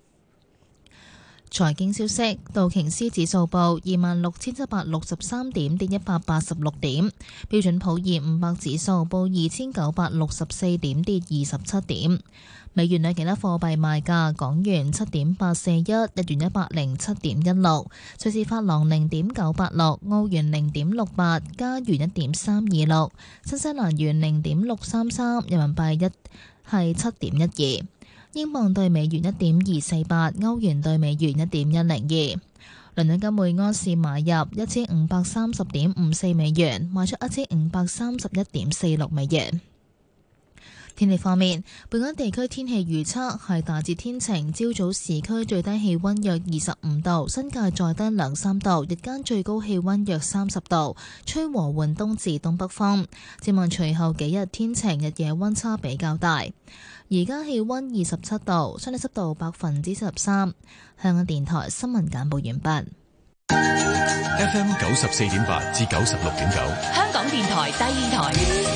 財經消息，道瓊斯指數報26,763點，跌186點；標準普爾500指數報2,964點，跌27點。美元對其他貨幣賣價：港元7.841，日元107.16，瑞士法郎0.986，澳元0.68，加元1.326，新西蘭元0.633，人民幣係7.12。英鎊對美元1.248，歐元對美元1.102。倫敦金每盎司買入1530.54美元，賣出1531.46美元。天氣方面，本港地區天氣預測係大致天晴，朝早市區最低氣溫約25度，新界再低2-3度，日間最高氣溫約30度，吹和緩東至東北風。展望隨後幾日天晴，日夜溫差比較大。而家氣溫27度，相對濕度73%。香港電台新聞簡報完畢。 FM 94.8至96.9， 香港電台第二台。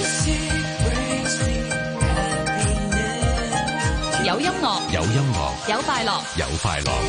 有音樂， 有音樂， 有快樂， 有快樂。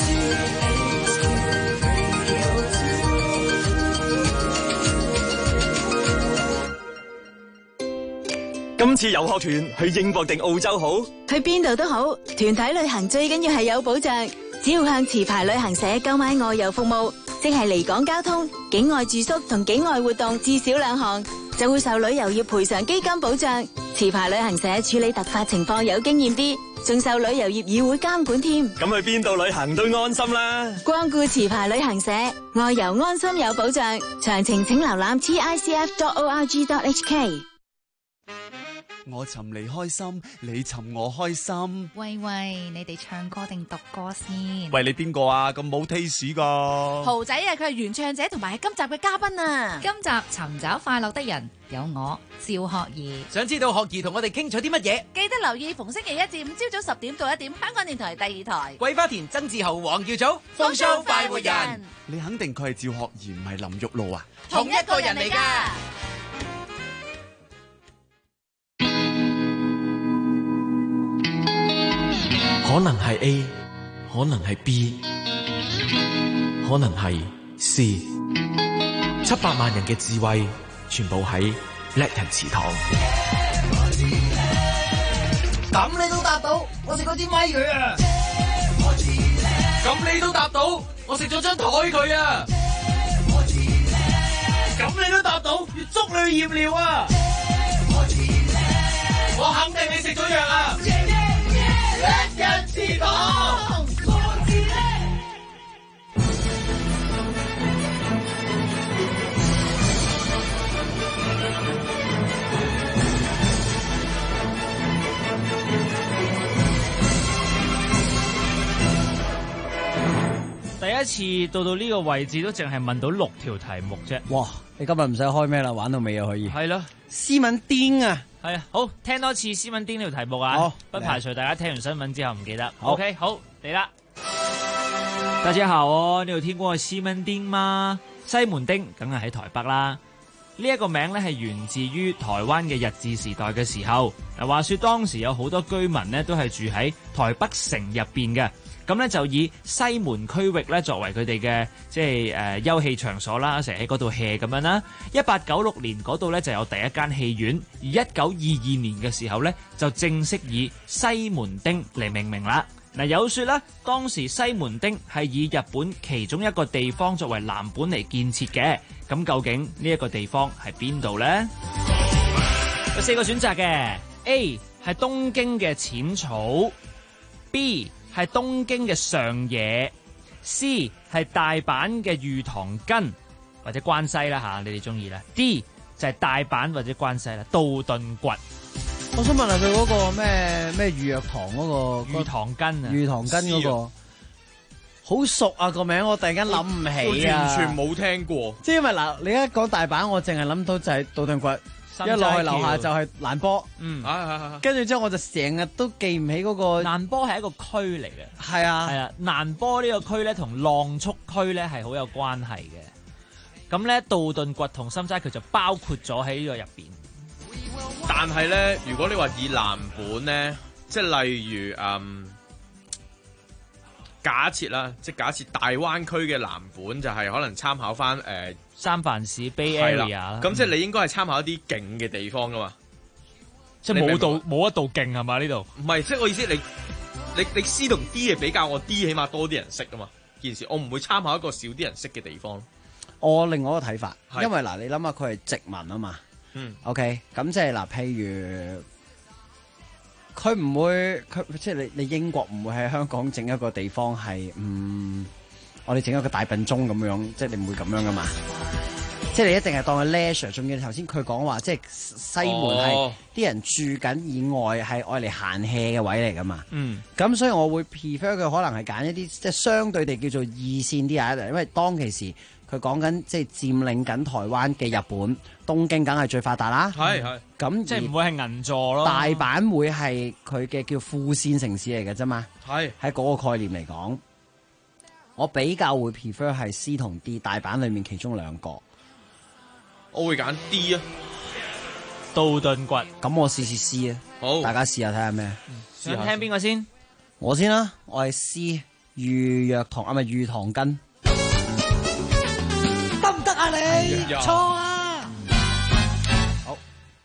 今次遊學團去英國定澳洲好？ 去邊度都好，團體旅行最緊要係有保障。只要向持牌旅行社購買外遊服務，即係離港交通、境外住宿同境外活動至少2項，就會受旅遊業賠償基金保障。持牌旅行社處理突發情況有經驗啲，仲受旅遊業議會監管添。 咁去邊度旅行都安心啦！ 光顧持牌旅行社，外遊安心有保障。詳情請瀏覽 ticf.org.hk。 我尋你開心，你尋我開心。 喂，你哋唱歌定讀歌先？ 喂，你邊個啊？咁冇 taste 噶？ 豪仔啊，佢係原唱者同埋係今集嘅嘉賓啊！今集尋找快樂的人有我趙學而。 想知道學而同我哋傾咗啲乜嘢？ 記得留意逢星期1至5朝早10點到1點，香港電台第2台。 桂花田、曾志豪、黃耀祖，風騷快活人。 你肯定佢係趙學而唔係林玉露啊？ 同一個人嚟㗎。 可能係 A， 可能係 B， 可能係 C。700萬人嘅智慧，全部喺叻人祠堂。 咁你都答到，我食嗰支咪佢啊！ 咁你都答到，我食咗張台佢啊！ 咁你都答到，要捉你去驗尿啊！ 我肯定你食咗藥啊！ 叻人祠堂，我自叻。 第一次到呢個位置都淨係問到6條題目啫。 哇！你今日唔使開咩啦，玩到尾又可以。 係咯， 斯文癲啊！ 係啊，好，聽多次斯文癲呢條題目啊。好，不排除大家聽完新聞之後唔記得。OK， 好，嚟啦。大家好哦，你有聽過斯文癲嗎？西門町梗係喺台北啦。呢一個名咧係源自於台灣嘅日治時代嘅時候。嗱，話說當時有好多居民咧都係住喺台北城入邊嘅。咁咧就以西門區域咧作為佢哋嘅即係休憩場所啦，成日喺嗰度 hea 咁樣啦。1896年嗰度咧就有第一間戲院，而1922年嘅時候咧就正式以西門町嚟命名啦。嗱，有說啦，當時西門町係以日本其中一個地方作為藍本嚟建設嘅。咁究竟呢一個地方係邊度呢？有4個選擇嘅 ，A 係東京嘅淺草 ，B 係東京嘅上野 ，C 係大阪嘅御堂筋或者關西啦吓，你哋中意啦。D 就係大阪或者關西啦，道頓堀。 我想問下佢嗰個咩御藥堂嗰個御堂筋啊， 御堂筋嗰個好熟啊個名，我突然間諗唔起啊， 完全冇聽過。 即係因為嗱，你一講大阪，我淨係諗到就係道頓堀。 一落去樓下就係蘭波。跟住之後我就成日都記唔起嗰個蘭波係一個區嚟嘅。 係啊， 係啊，蘭波呢個區咧同浪速區咧係好有關係嘅。咁咧道頓堀同心齋橋就包括咗喺呢個入邊。 但係咧，如果你話以藍本咧，即係例如假設啦，即係假設大灣區嘅藍本就係可能參考翻三藩市 Bay Area 啦。 咁即係你應該係參考一啲勁嘅地方噶嘛， 即係冇一度勁係嘛呢度？ 唔係，即係我意思，你 C 同 D 嘅比較，我 D 起碼多啲人識噶嘛。件事我唔會參考一個少啲人識嘅地方。 我另外一個睇法，因為嗱，你諗下佢係殖民啊嘛。OK， 咁即係嗱，譬如佢唔會，佢即係你英國唔會喺香港整一個地方係，我哋整一個大笨鐘咁樣，即係你唔會咁樣噶嘛。即係你一定係當佢 leisure， 仲要頭先佢講話，即係西門係啲人住緊以外係愛嚟閒 hea 嘅位嚟噶嘛。咁所以我會 prefer 佢可能係揀一啲即係相對地叫做二線啲啊，因為當其時佢講緊即係佔領緊台灣嘅日本東京，梗係最發達啦。係咁即係唔會係銀座咯。 大阪會係佢嘅叫副線城市嚟嘅啫嘛。喺嗰個概念嚟講，我比較會 prefer 係 C 同 D 大阪裡面其中兩個。 我會揀 D 啊， 道頓堀。 咁我試試 C 啊。好，大家試下睇下咩。 想聽邊個先？ 我先啦，我係 C 御藥糖啊，咪御糖根。 得唔得啊你？錯啊！ 好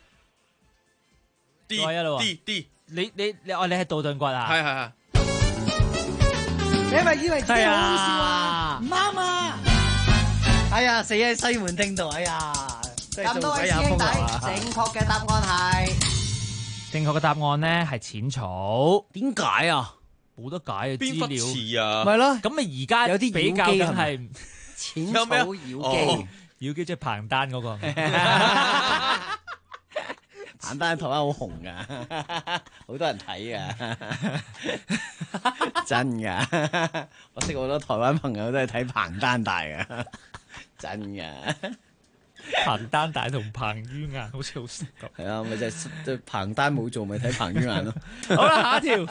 D 再一路 D， 你係道頓堀啊？ 係。 你係咪以為自己好好笑啊？唔啱啊！ 哎呀，死喺西門町度！哎呀， 咁多位師兄弟，正確嘅答案係正確嘅答案咧係淺草。 點解啊？ 冇得解嘅邊忽資料。 似啊？ 咪咯， 咁咪而家有啲比較緊係淺草妖姬， 妖姬即係彭丹嗰個。 彭丹台灣好紅噶，好多人睇噶，真噶。我識好多台灣朋友都係睇彭丹大噶，真噶。 彭丹大同彭于晏好似好識咁。 係啊，咪就係彭丹冇做，咪睇彭于晏咯。 好啦，下一條。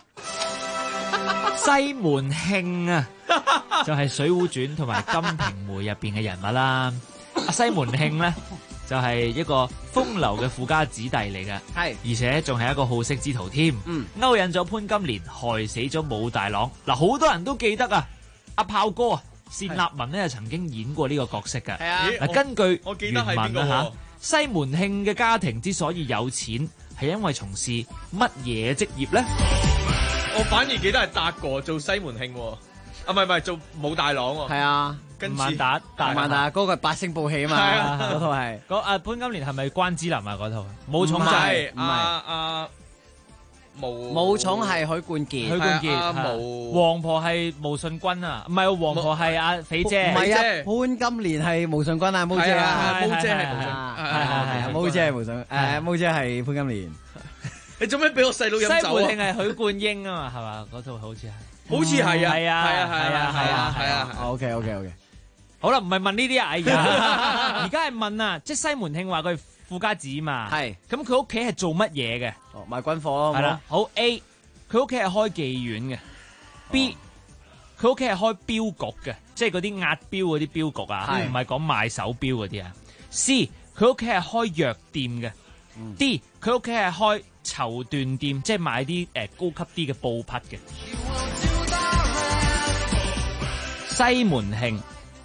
西門慶啊，就係《水滸傳》同埋《金瓶梅》入邊嘅人物啦。西門慶咧就係一個風流嘅富家子弟嚟嘅，而且仲係一個好色之徒添。勾引咗潘金蓮，害死咗武大郎。嗱，好多人都記得啊，阿炮哥啊，單立文咧曾經演過呢個角色嘅。嗱，根據原文啊嚇，西門慶嘅家庭之所以有錢，係因為從事乜嘢職業咧？ 我反而記得係達哥做西門慶，唔係做武大郎喎。 係啊， 跟住萬達嗰個係八星報喜啊嘛，嗰套係。 潘金蓮係咪關之琳啊？嗰套武松就係唔係武松係許冠傑， 王婆係毛舜筠啊，唔係王婆係阿肥姐， 唔係啊，潘金蓮係毛舜筠啊，毛姐啊， 毛姐係毛姐係毛舜，毛姐係潘金蓮。 你做咩俾我細佬飲酒啊？ 西門慶係許冠英啊嘛，係嘛？嗰套好似係， 係啊 ，OK， 好啦，唔係問呢啲啊，而家係問啊，即係西門慶話佢富家子嘛，係，咁佢屋企係做乜嘢嘅？ 賣軍火咯， 係啦，好 A， 佢屋企係開妓院嘅 ，B， 佢屋企係開鏢局嘅，即係嗰啲押鏢嗰啲鏢局啊，唔係講賣手錶嗰啲啊。C， 佢屋企係開藥店嘅。D， 佢屋企係開綢緞店，即係買啲高級啲嘅布匹嘅。西門慶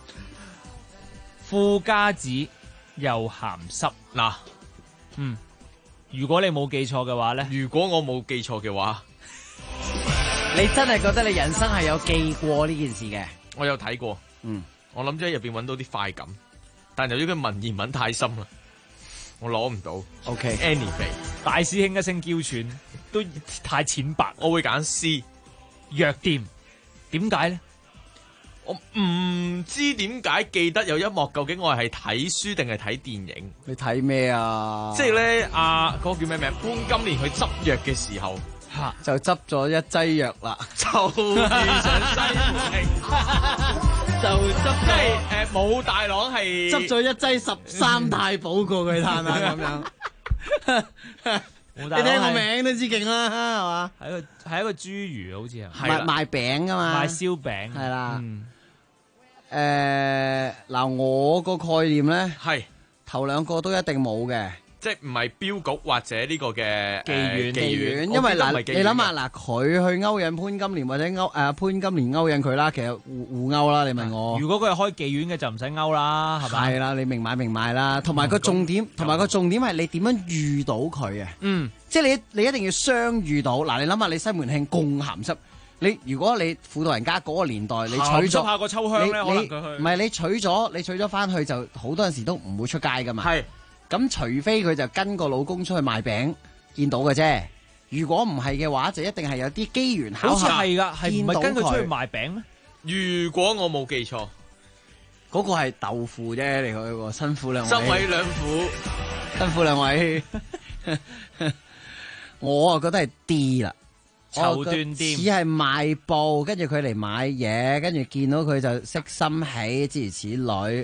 富家子又鹹濕嗱， 如果你冇記錯嘅話咧， 如果我冇記錯嘅話， 你真係覺得你人生係有記過呢件事嘅？ 我有睇過，我諗住喺入邊揾到啲快感，但由於佢文言文太深啦。我攞唔到 ，OK，anyway， 大師兄嘅聲叫傳都太淺白， 我會揀 C 藥店，點解咧？ 我唔知點解記得有一幕，究竟我係睇書定係睇電影？ 你睇咩啊？ 即係咧，嗰個叫咩名？潘金蓮去執藥嘅時候， 就執咗一劑藥啦， 就遇上西門慶。 就執即係冇大郎係執咗一劑13太保過佢嘆啦咁樣。你聽個名都知勁啦，係嘛？ 係一個侏儒，好似係賣餅噶嘛， 賣燒餅係啦。嗱，我個概念咧係頭兩個都一定冇嘅。 即係唔係標局或者呢個嘅妓院，因為嗱，你諗下嗱，佢去勾引潘金蓮或者潘金蓮勾引佢啦，其實互勾啦。你問我， 如果佢係開妓院嘅就唔使勾啦，係咪？ 係啦，你明買啦。同埋個重點係你點樣遇到佢啊？即係你一定要相遇到。嗱，你諗下，你西門慶咁鹹濕，如果你婦道人家嗰個年代，你娶咗下個秋香咧，可能佢去唔係你娶咗翻去就好多陣時都唔會出街噶嘛。係。咁除非佢就跟個老公出去賣餅見到嘅啫，如果唔係嘅話，就一定係有啲機緣巧合。 好似係㗎，係唔係跟佢出去賣餅咩？ 如果我冇記錯， 嗰個係豆腐啫，你嗰個辛苦兩位。 辛位兩苦， 辛苦兩位。我啊覺得係 D 啦， 綢緞店只係賣布，跟住佢嚟買嘢，跟住見到佢就識心起，諸如此類。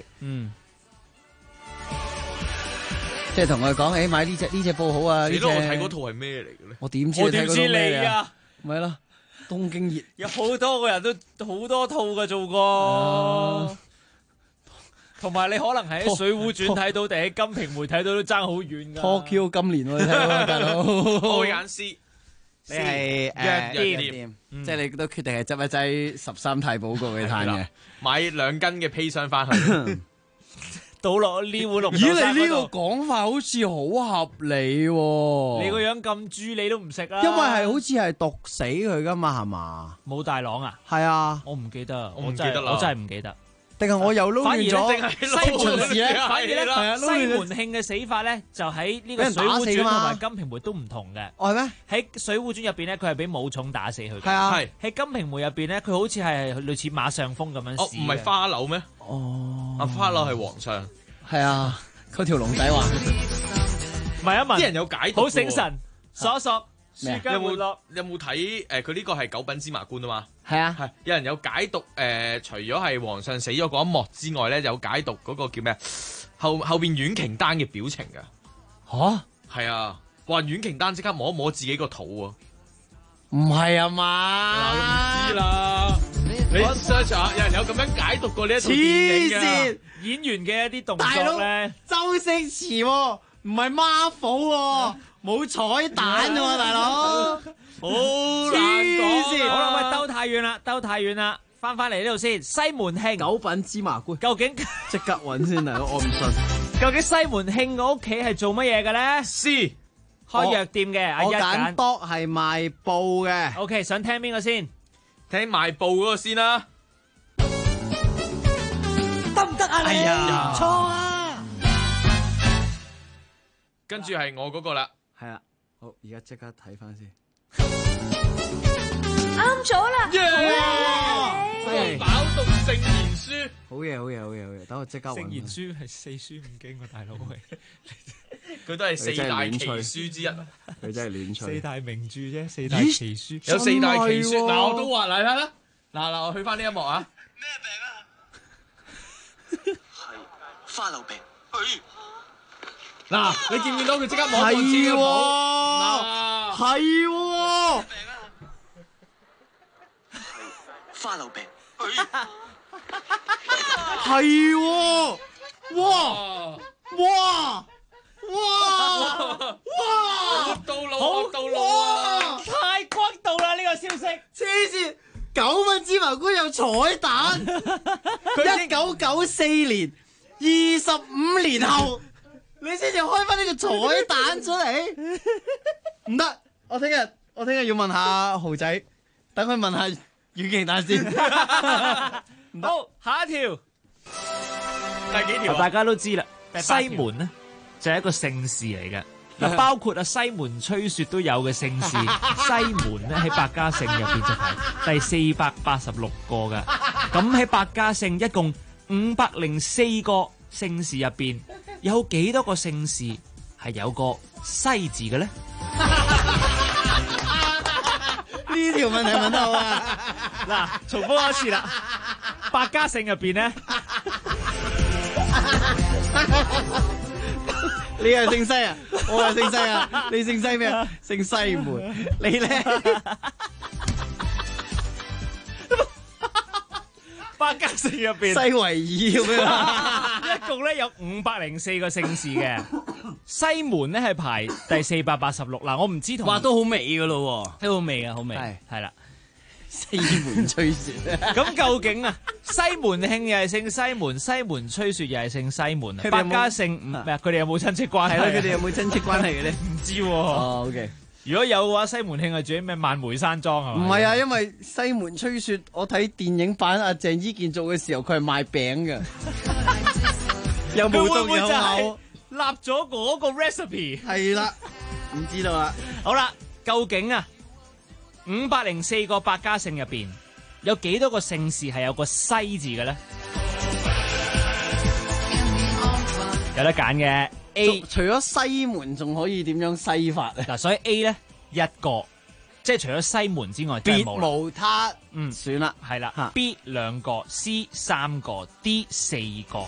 即係同佢講，買呢隻布好啊！ 你都我睇嗰套係咩嚟嘅咧？ 我點知你睇嗰套咩啊？咪咯，東京熱有好多個人都好多套嘅做過，同埋你可能喺《水滸傳》睇到，定喺《金瓶梅》睇到都爭好遠㗎。 Tokyo 今年喎，你睇喎，大佬。 愛眼師， 你係藥店，即係你都決定係執一劑13太保過佢嘆嘅， 買2斤嘅砒霜翻去。 倒落呢碗綠豆咦， 沙嗰度。 你呢個講法好似好合理喎。 你個樣咁豬，你都唔食啦。 因為係好似係毒死佢噶嘛，係嘛？ 冇大郎啊？ 係啊。 我唔記得， 我真係唔記得。 定係我又撈亂咗？ 定係西門咧？反而咧，西門慶嘅死法咧，就喺呢個《水滸傳》同埋《金瓶梅》都唔同嘅。 哦，係咩？ 喺《水滸傳》入邊咧，佢係俾武松打死佢。 係啊。 喺《金瓶梅》入邊咧，佢好似係類似馬上風咁樣。 哦，唔係花柳咩？ 哦。 花柳係皇上。 係啊，嗰條龍仔話。 唔係啊， 啲人有解讀。 好醒神，索有冇睇佢呢個係九品芝麻官啊嘛？ 係啊， 係有人有解讀除咗係皇上死咗嗰一幕之外咧，有解讀嗰個叫咩後邊阮瓊丹嘅表情㗎。 吓？ 係啊，話阮瓊丹即刻摸一摸自己個肚啊！ 唔係啊嘛？ 唔知啦。你 search 下，有人有咁樣解讀過呢一套電影嘅演員嘅一啲動作咧。 周星馳喎，唔係 Marvel 喎，冇彩蛋喎，大佬。 好難講。 好啦，喂，兜太遠啦，翻嚟呢度先。西門慶九品芝麻官， 究竟即刻揾先大佬，我唔信。 究竟西門慶個屋企係做乜嘢嘅咧 ？C 開藥店嘅， 我揀多係賣布嘅。 OK， 想聽邊個先？ 聽賣布嗰個先啦， 得唔得啊？ 哎呀， 錯啊！ 跟住係我嗰個啦， 係啦，好，而家即刻睇翻先， 啱咗啦！ 飽讀聖賢書， 好嘢，等我即刻揾。 聖賢書係4書5經喎，大佬喂， 佢都係4大奇書之一， 佢真係亂吹。 4大名著啫，4大奇書有4大奇書。嗱，我都話嚟啦，嗱，我去翻呢一幕啊。 咩病啊？係花柳病。 嗱，你見唔見到佢即刻摸過自己嘅肚？嗱， 係病啊？係花柳病。 係哇！ 到路啊！ 太轟動啦！呢個消息， 黐線，九品芝麻官有彩蛋。佢1994年25年後，你先至開翻呢個彩蛋出嚟，唔得！我聽日要問下豪仔，等佢問下阮瓊丹先。 好，下一條， 第幾條？ 大家都知啦，西門呢就係一個姓氏嚟嘅。嗱，包括西門吹雪都有嘅姓氏，西門咧喺百家姓入邊就係第486個噶。咁喺百家姓一共504個姓氏入邊，有幾多個姓氏係有個西字嘅咧？ 呢條問題問得好啊！ 嗱，重複一次啦， 百家姓入邊咧， 你係姓西啊，我係姓西啊，你姓西咩啊？姓西門，你咧？ 百家姓入邊， 西維爾咁樣， 一共咧有504個姓氏嘅。西門咧係排第486嗱，我唔知同話都好味噶咯， 都好味啊，好味係啦。 西門吹雪， 咁究竟啊，西門慶又係姓西門，西門吹雪又係姓西門啊？百家姓咩啊？佢哋有冇親戚關係？ 係咯，佢哋有冇親戚關係嘅咧？ 唔知喎。 哦，OK。 如果有嘅話，西門慶係住喺咩萬梅山莊係嘛？ 唔係啊，因為西門吹雪，我睇電影版阿鄭伊健做嘅時候，佢係賣餅嘅，又冇動有口， 立咗嗰個 recipe。 係啦，唔知道啦。 好啦，究竟啊，504個百家姓入邊，有幾多個姓氏係有個西字嘅咧？有得揀嘅。A 除咗西門，仲可以點樣西法咧？ 嗱，所以 A 咧一個，即係除咗西門之外， 別無他。算啦， 係啦。B 2個 ，C 3個 ，D 4個。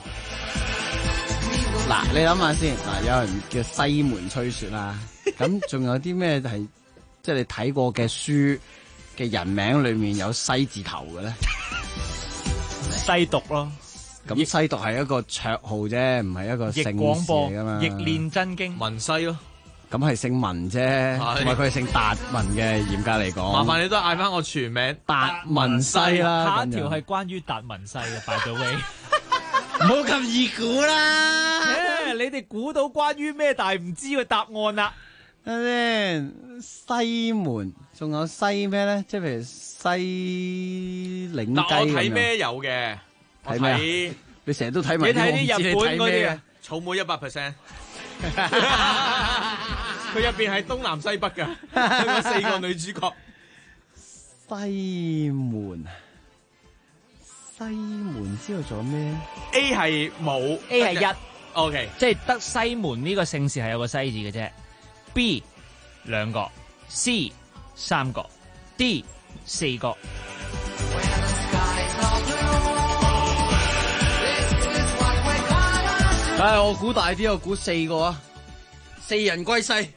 嗱，你諗下先，嗱，有人叫西門吹雪啦，咁仲有啲咩係即係你睇過嘅書嘅人名裏面有西字頭嘅咧？ 西毒咯。 咁西毒係一個綽號啫，唔係一個姓氏嚟噶嘛。 易練真經， 文西咯。 咁係姓文啫，同埋佢係姓達文嘅。嚴格嚟講， 麻煩你都嗌翻我全名達文西啦。 下一條係關於達文西嘅，by the way。 唔好咁易估啦。 你哋估到關於咩，但係唔知個答案啦。 睇先，西門仲有西咩咧？即係譬如西檸雞咁樣。 但我睇咩有嘅？ 睇咩？你成日都睇埋。 你睇啲日本嗰啲啊？ 草莓100%。佢入邊係東南西北噶，有4個女主角。 西門之後仲有咩 ？A 係冇 ，A 係1。 OK， 即係得西門呢個姓氏係有個西字嘅啫。B 2個 ，C 3個 ，D 4個。 我估大啲，我估4個啊，4人歸西。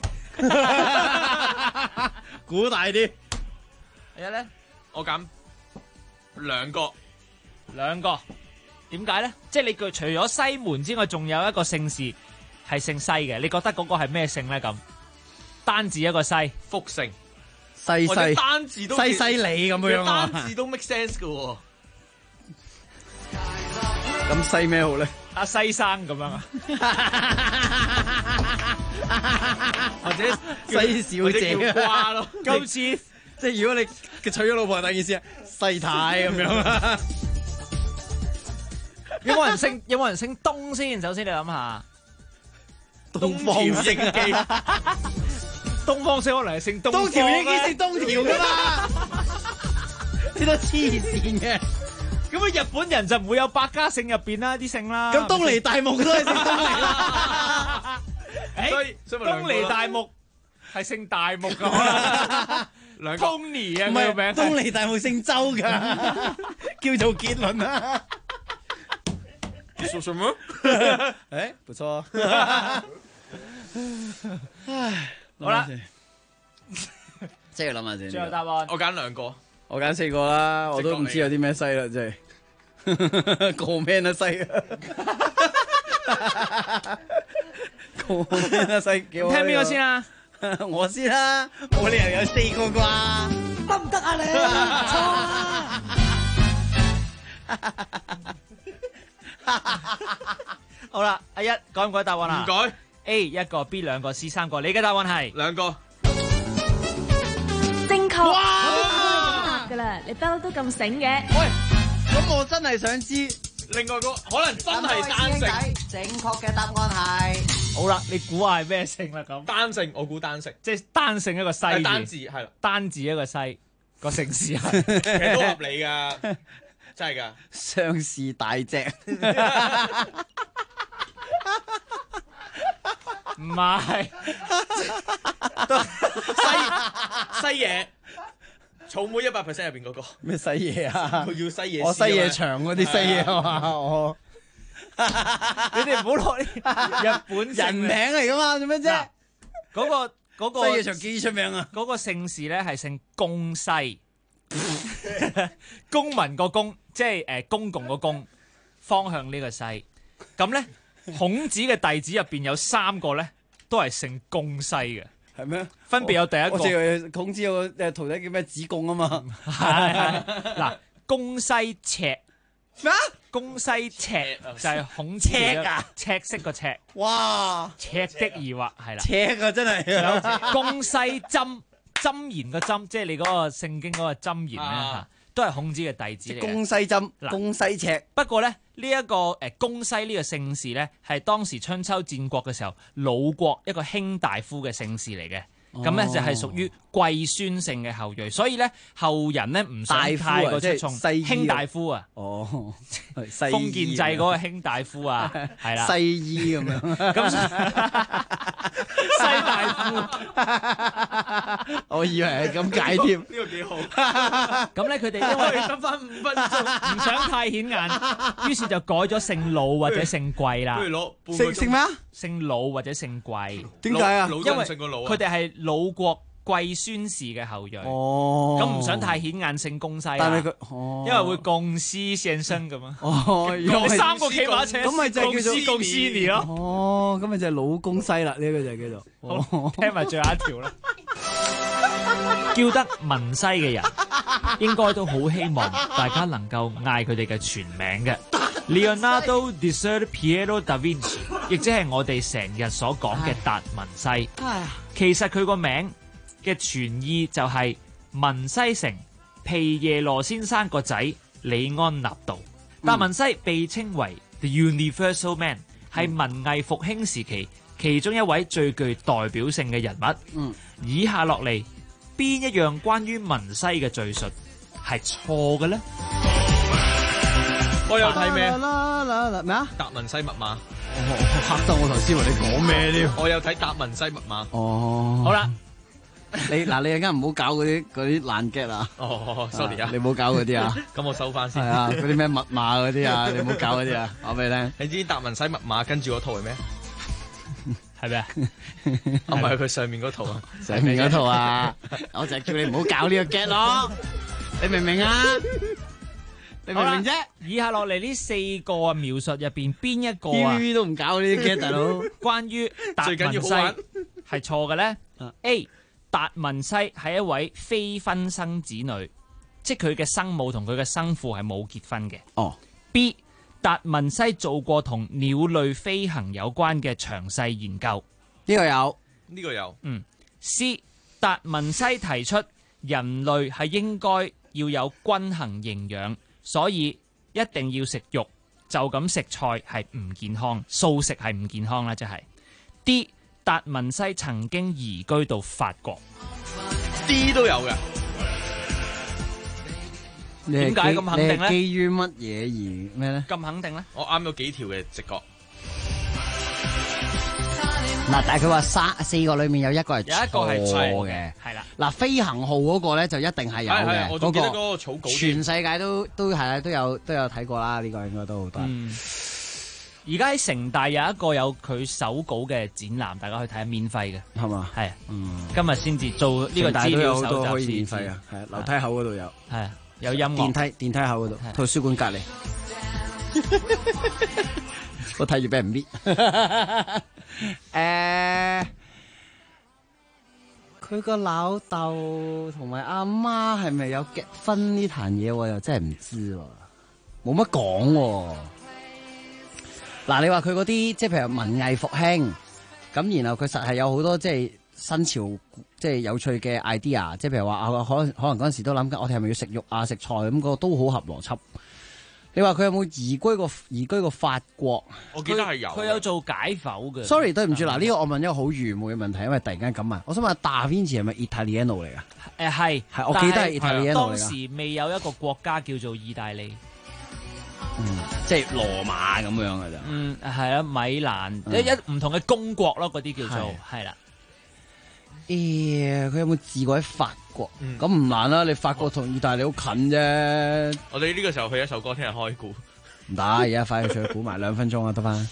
估大啲。 你咧？ 我揀2個。 2個。點解咧？即係你除咗西門之外，仲有一個姓氏係姓西嘅，你覺得嗰個係咩姓咧？咁單字一個西， 複姓。 西或者單字都西里咁樣啊？ 單字都 make sense 嘅喎。 咁西咩好咧？ 阿西生咁樣啊？ 或者西小姐瓜咯？ 今次即係如果你娶咗老婆，第二件事啊，西太咁樣啊？ 有冇人姓東先？首先你諗下， 東方星機， 東方星可能係姓東方。 東條已經姓東條噶嘛？呢個黐線嘅。 咁啊，日本人就唔會有百家姓入邊啦，啲姓啦。 咁東尼大木都係姓東尼啦。 東尼大木係姓大木噶，Tony 啊， 唔係名。東尼大木姓周噶，叫做結論啊。 說什麼？ 誒，不錯。 好啦， 即係諗下先。 最後答案， 我揀2個。 我揀4個啦，我都唔知有啲咩西啦，真係個咩啊西啊，個咩啊西，聽邊個先啊？ 我先啦，冇理由有4個啩，得唔得啊你？ 好啦，阿一改唔改答案啦？ 唔改。 A 1個 ，B 2個，C 3個，你嘅答案係 2個。 正確。哇！噶啦，你不嬲都咁醒嘅。 喂，咁我真係想知， 另外個可能真係單姓。 正確嘅答案係。 好啦，你估下係咩姓啦？咁單姓，我估單姓， 即係單姓一個西字。 單字係啦， 單字一個西個姓氏係， 其實都合理噶，真係噶。 雙氏大隻。 唔係西嘢草莓100% 入邊嗰個咩西嘢啊？ 佢叫西嘢， 我西嘢長嗰啲西嘢啊嘛，我你哋唔好攞日本人名嚟噶嘛，做咩啫？ 嗰個西嘢長幾出名啊？ 嗰個姓氏咧係姓公西，公民個公，即係公共個公，方向呢個西。咁咧，孔子嘅弟子入邊有3個咧，都係姓公西嘅。 係咩？ 分別有第一個。 我知孔子有個徒弟叫咩子貢啊嘛。 係嗱，公西赤咩？ 公西赤就係孔子嘅赤色個赤。 哇！ 赤的疑惑係啦。 赤啊，真係。 公西箴言個箴，即係你嗰個聖經嗰個箴言咧，都係孔子嘅弟子嚟嘅。 公西針，公西赤。 不過咧，呢一個公西呢個姓氏咧，係當時春秋戰國嘅時候，魯國一個卿大夫嘅姓氏嚟嘅。咁咧就係屬於貴孫姓嘅後裔，所以咧後人咧唔想太過出眾。卿大夫啊， 哦， 封建制嗰個卿大夫啊，係啦， 西醫咁樣， 咁西大夫， 我以為係咁解添， 呢個幾好。 咁咧佢哋因為得翻5分鐘， 唔想太顯眼，於是就改咗姓魯或者姓貴啦。 不如攞半個鐘。 姓咩啊？ 姓魯或者姓貴。 點解啊？ 因為佢哋係魯國貴孫氏嘅後裔，咁唔想太顯眼姓公西啦。 但係佢， 因為會共師現身咁啊。 哦， 你3個企馬車， 咁咪就係叫做共師尼咯。 哦，咁咪就係老公西啦，呢個就係叫做。 好，聽埋最後一條啦。叫得文西嘅人，應該都好希望大家能夠嗌佢哋嘅全名嘅。Leonardo di Ser Piero da Vinci， 亦即係我哋成日所講嘅達文西。其實佢個名嘅全意就係文西城皮耶羅先生個仔李安納度。達文西被稱為 The Universal Man， 係文藝復興時期其中一位最具代表性嘅人物。以下落嚟邊一樣關於文西嘅敘述係錯嘅呢？ 我有睇咩？ 咩啊？ 達文西密碼。 嚇到我頭先話你講咩添？ 我有睇達文西密碼。 哦， 好啦， 你陣間唔好搞嗰啲爛 get 啊！ 哦 ，sorry 啊， 你唔好搞嗰啲啊！ 咁我收翻先。 係啊，嗰啲咩密碼嗰啲啊，你唔好搞嗰啲啊！話俾你聽。 你知達文西密碼跟住嗰套係咩？ 係咩啊？ 唔係佢上面嗰套啊！ 上面嗰套啊！我就係叫你唔好搞呢個 get 咯，你明唔明啊？你明唔明啫？ 以下落嚟呢4個描述入邊，邊一個啊 ？TVB 都唔搞呢啲 get， 大佬。 關於達文西係錯嘅咧？A. 達文西係一位非婚生子女，即係佢嘅生母同佢嘅生父係冇結婚嘅。 哦。 B. 達文西做過同鳥類飛行有關嘅詳細研究。 呢個有， 呢個有。 C. 達文西提出人類係應該要有均衡營養。所以一定要食肉，就咁食菜係唔健康，素食係唔健康啦，即係。D. 達文西曾經移居到法國。 D 都有嘅。 點解咁肯定咧？ 你係基於乜嘢而咩咧？ 咁肯定咧？ 我啱咗幾條嘅直覺。 嗱，但係佢話4個裏面有一個係錯嘅， 係啦。 嗱，飛行號嗰個咧就一定係有嘅， 我仲記得嗰個草稿。 全世界都係啦，都有睇過啦，呢個應該都好多。 而家喺城大有一個有佢手稿嘅展覽，大家去睇下，免費嘅， 係嘛？ 係，今日先至做呢個資料搜集， 可以免費啊，係樓梯口嗰度有， 係有音樂， 電梯口嗰度，圖書館隔離，我睇住俾人搣。佢個老豆同埋阿媽係咪有結婚呢壇嘢？我又真係唔知喎，冇乜講喎。嗱，你話佢嗰啲即係譬如文藝復興咁，然後佢實係有好多即係新潮即係有趣嘅 idea， 即係譬如話可能嗰陣時都諗緊，我哋係咪要食肉啊食菜咁，嗰個都好合邏輯。你話佢有冇移居過法國？ 我記得係有， 佢有做解剖嘅。 Sorry， 對唔住嗱，呢個我問一個好愚昧嘅問題，因為突然間咁問，我想問達芬奇係咪 Italiano 嚟噶？ 係， 我記得係 Italiano 嚟噶。 當時未有一個國家叫做意大利， 即係羅馬咁樣嘅咋？ 係啊，米蘭一唔同嘅公國咯，嗰啲叫做係啦。 佢有冇治過喺法國？咁唔難啦，你法國同意大利好近啫。 我哋呢個時候去一首歌，聽日開估。 唔得，而家快去估埋2分鐘啊，得翻。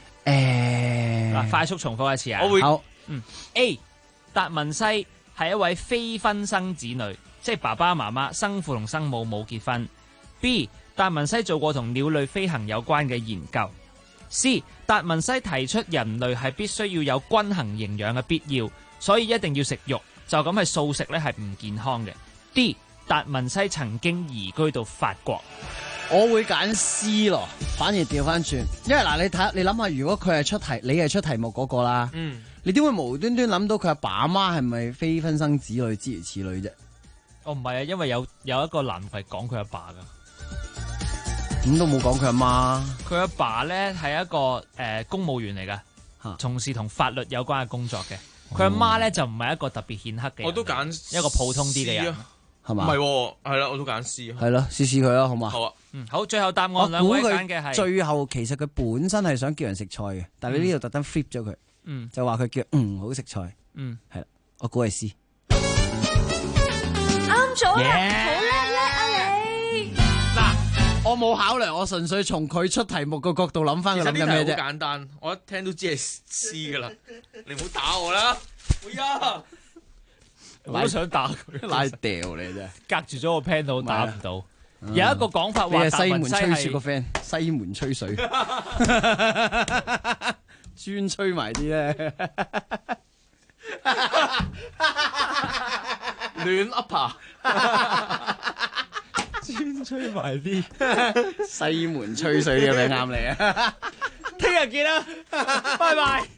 快速重複一次啊！ 我會好。 A. 達文西係一位非婚生子女，即係爸爸媽媽、生父同生母冇結婚。B. 達文西做過同鳥類飛行有關嘅研究。C. 達文西提出人類係必須要有均衡營養嘅必要，所以一定要食肉，就咁係素食咧係唔健康嘅。D. 達文西曾經移居到法國。 我會揀 C 咯，反而調翻轉，因為嗱你諗下，如果佢係出題，你係出題目嗰個啦，你點會無端端諗到佢阿爸阿媽係咪非婚生子女諸如此類啫？ 唔係啊，因為有一個欄目係講佢阿爸噶。 咁都冇講佢阿媽。佢阿爸咧係一個公務員嚟噶，從事同法律有關嘅工作嘅。佢阿媽咧就唔係一個特別顯赫嘅人， 我都揀一個普通啲嘅人， 係嘛？ 唔係，係啦，我都揀 C。 係咯，試試佢啦，好嘛？ 好啊。 好，最後答案兩位揀嘅係。 最後其實佢本身係想叫人食菜嘅，但係你呢度特登 flip 咗佢，就話佢叫好食菜。係啦，我估係 C。 啱咗啦，好叻啊你！ 嗱，我冇考慮，我純粹從佢出題目個角度諗翻佢諗緊咩啫。 其實呢題好簡單，我一聽都知係 C 噶啦，你唔好打我啦！哎呀， 我都想打佢， 拉掉你真係， 隔住咗個 panel 打唔到。有一個講法話西門吹雪個 friend， 西門吹水，專吹埋啲咧， 亂 upper， 專吹埋啲西門吹水呢個名啱你啊！ 聽日見啦，拜拜。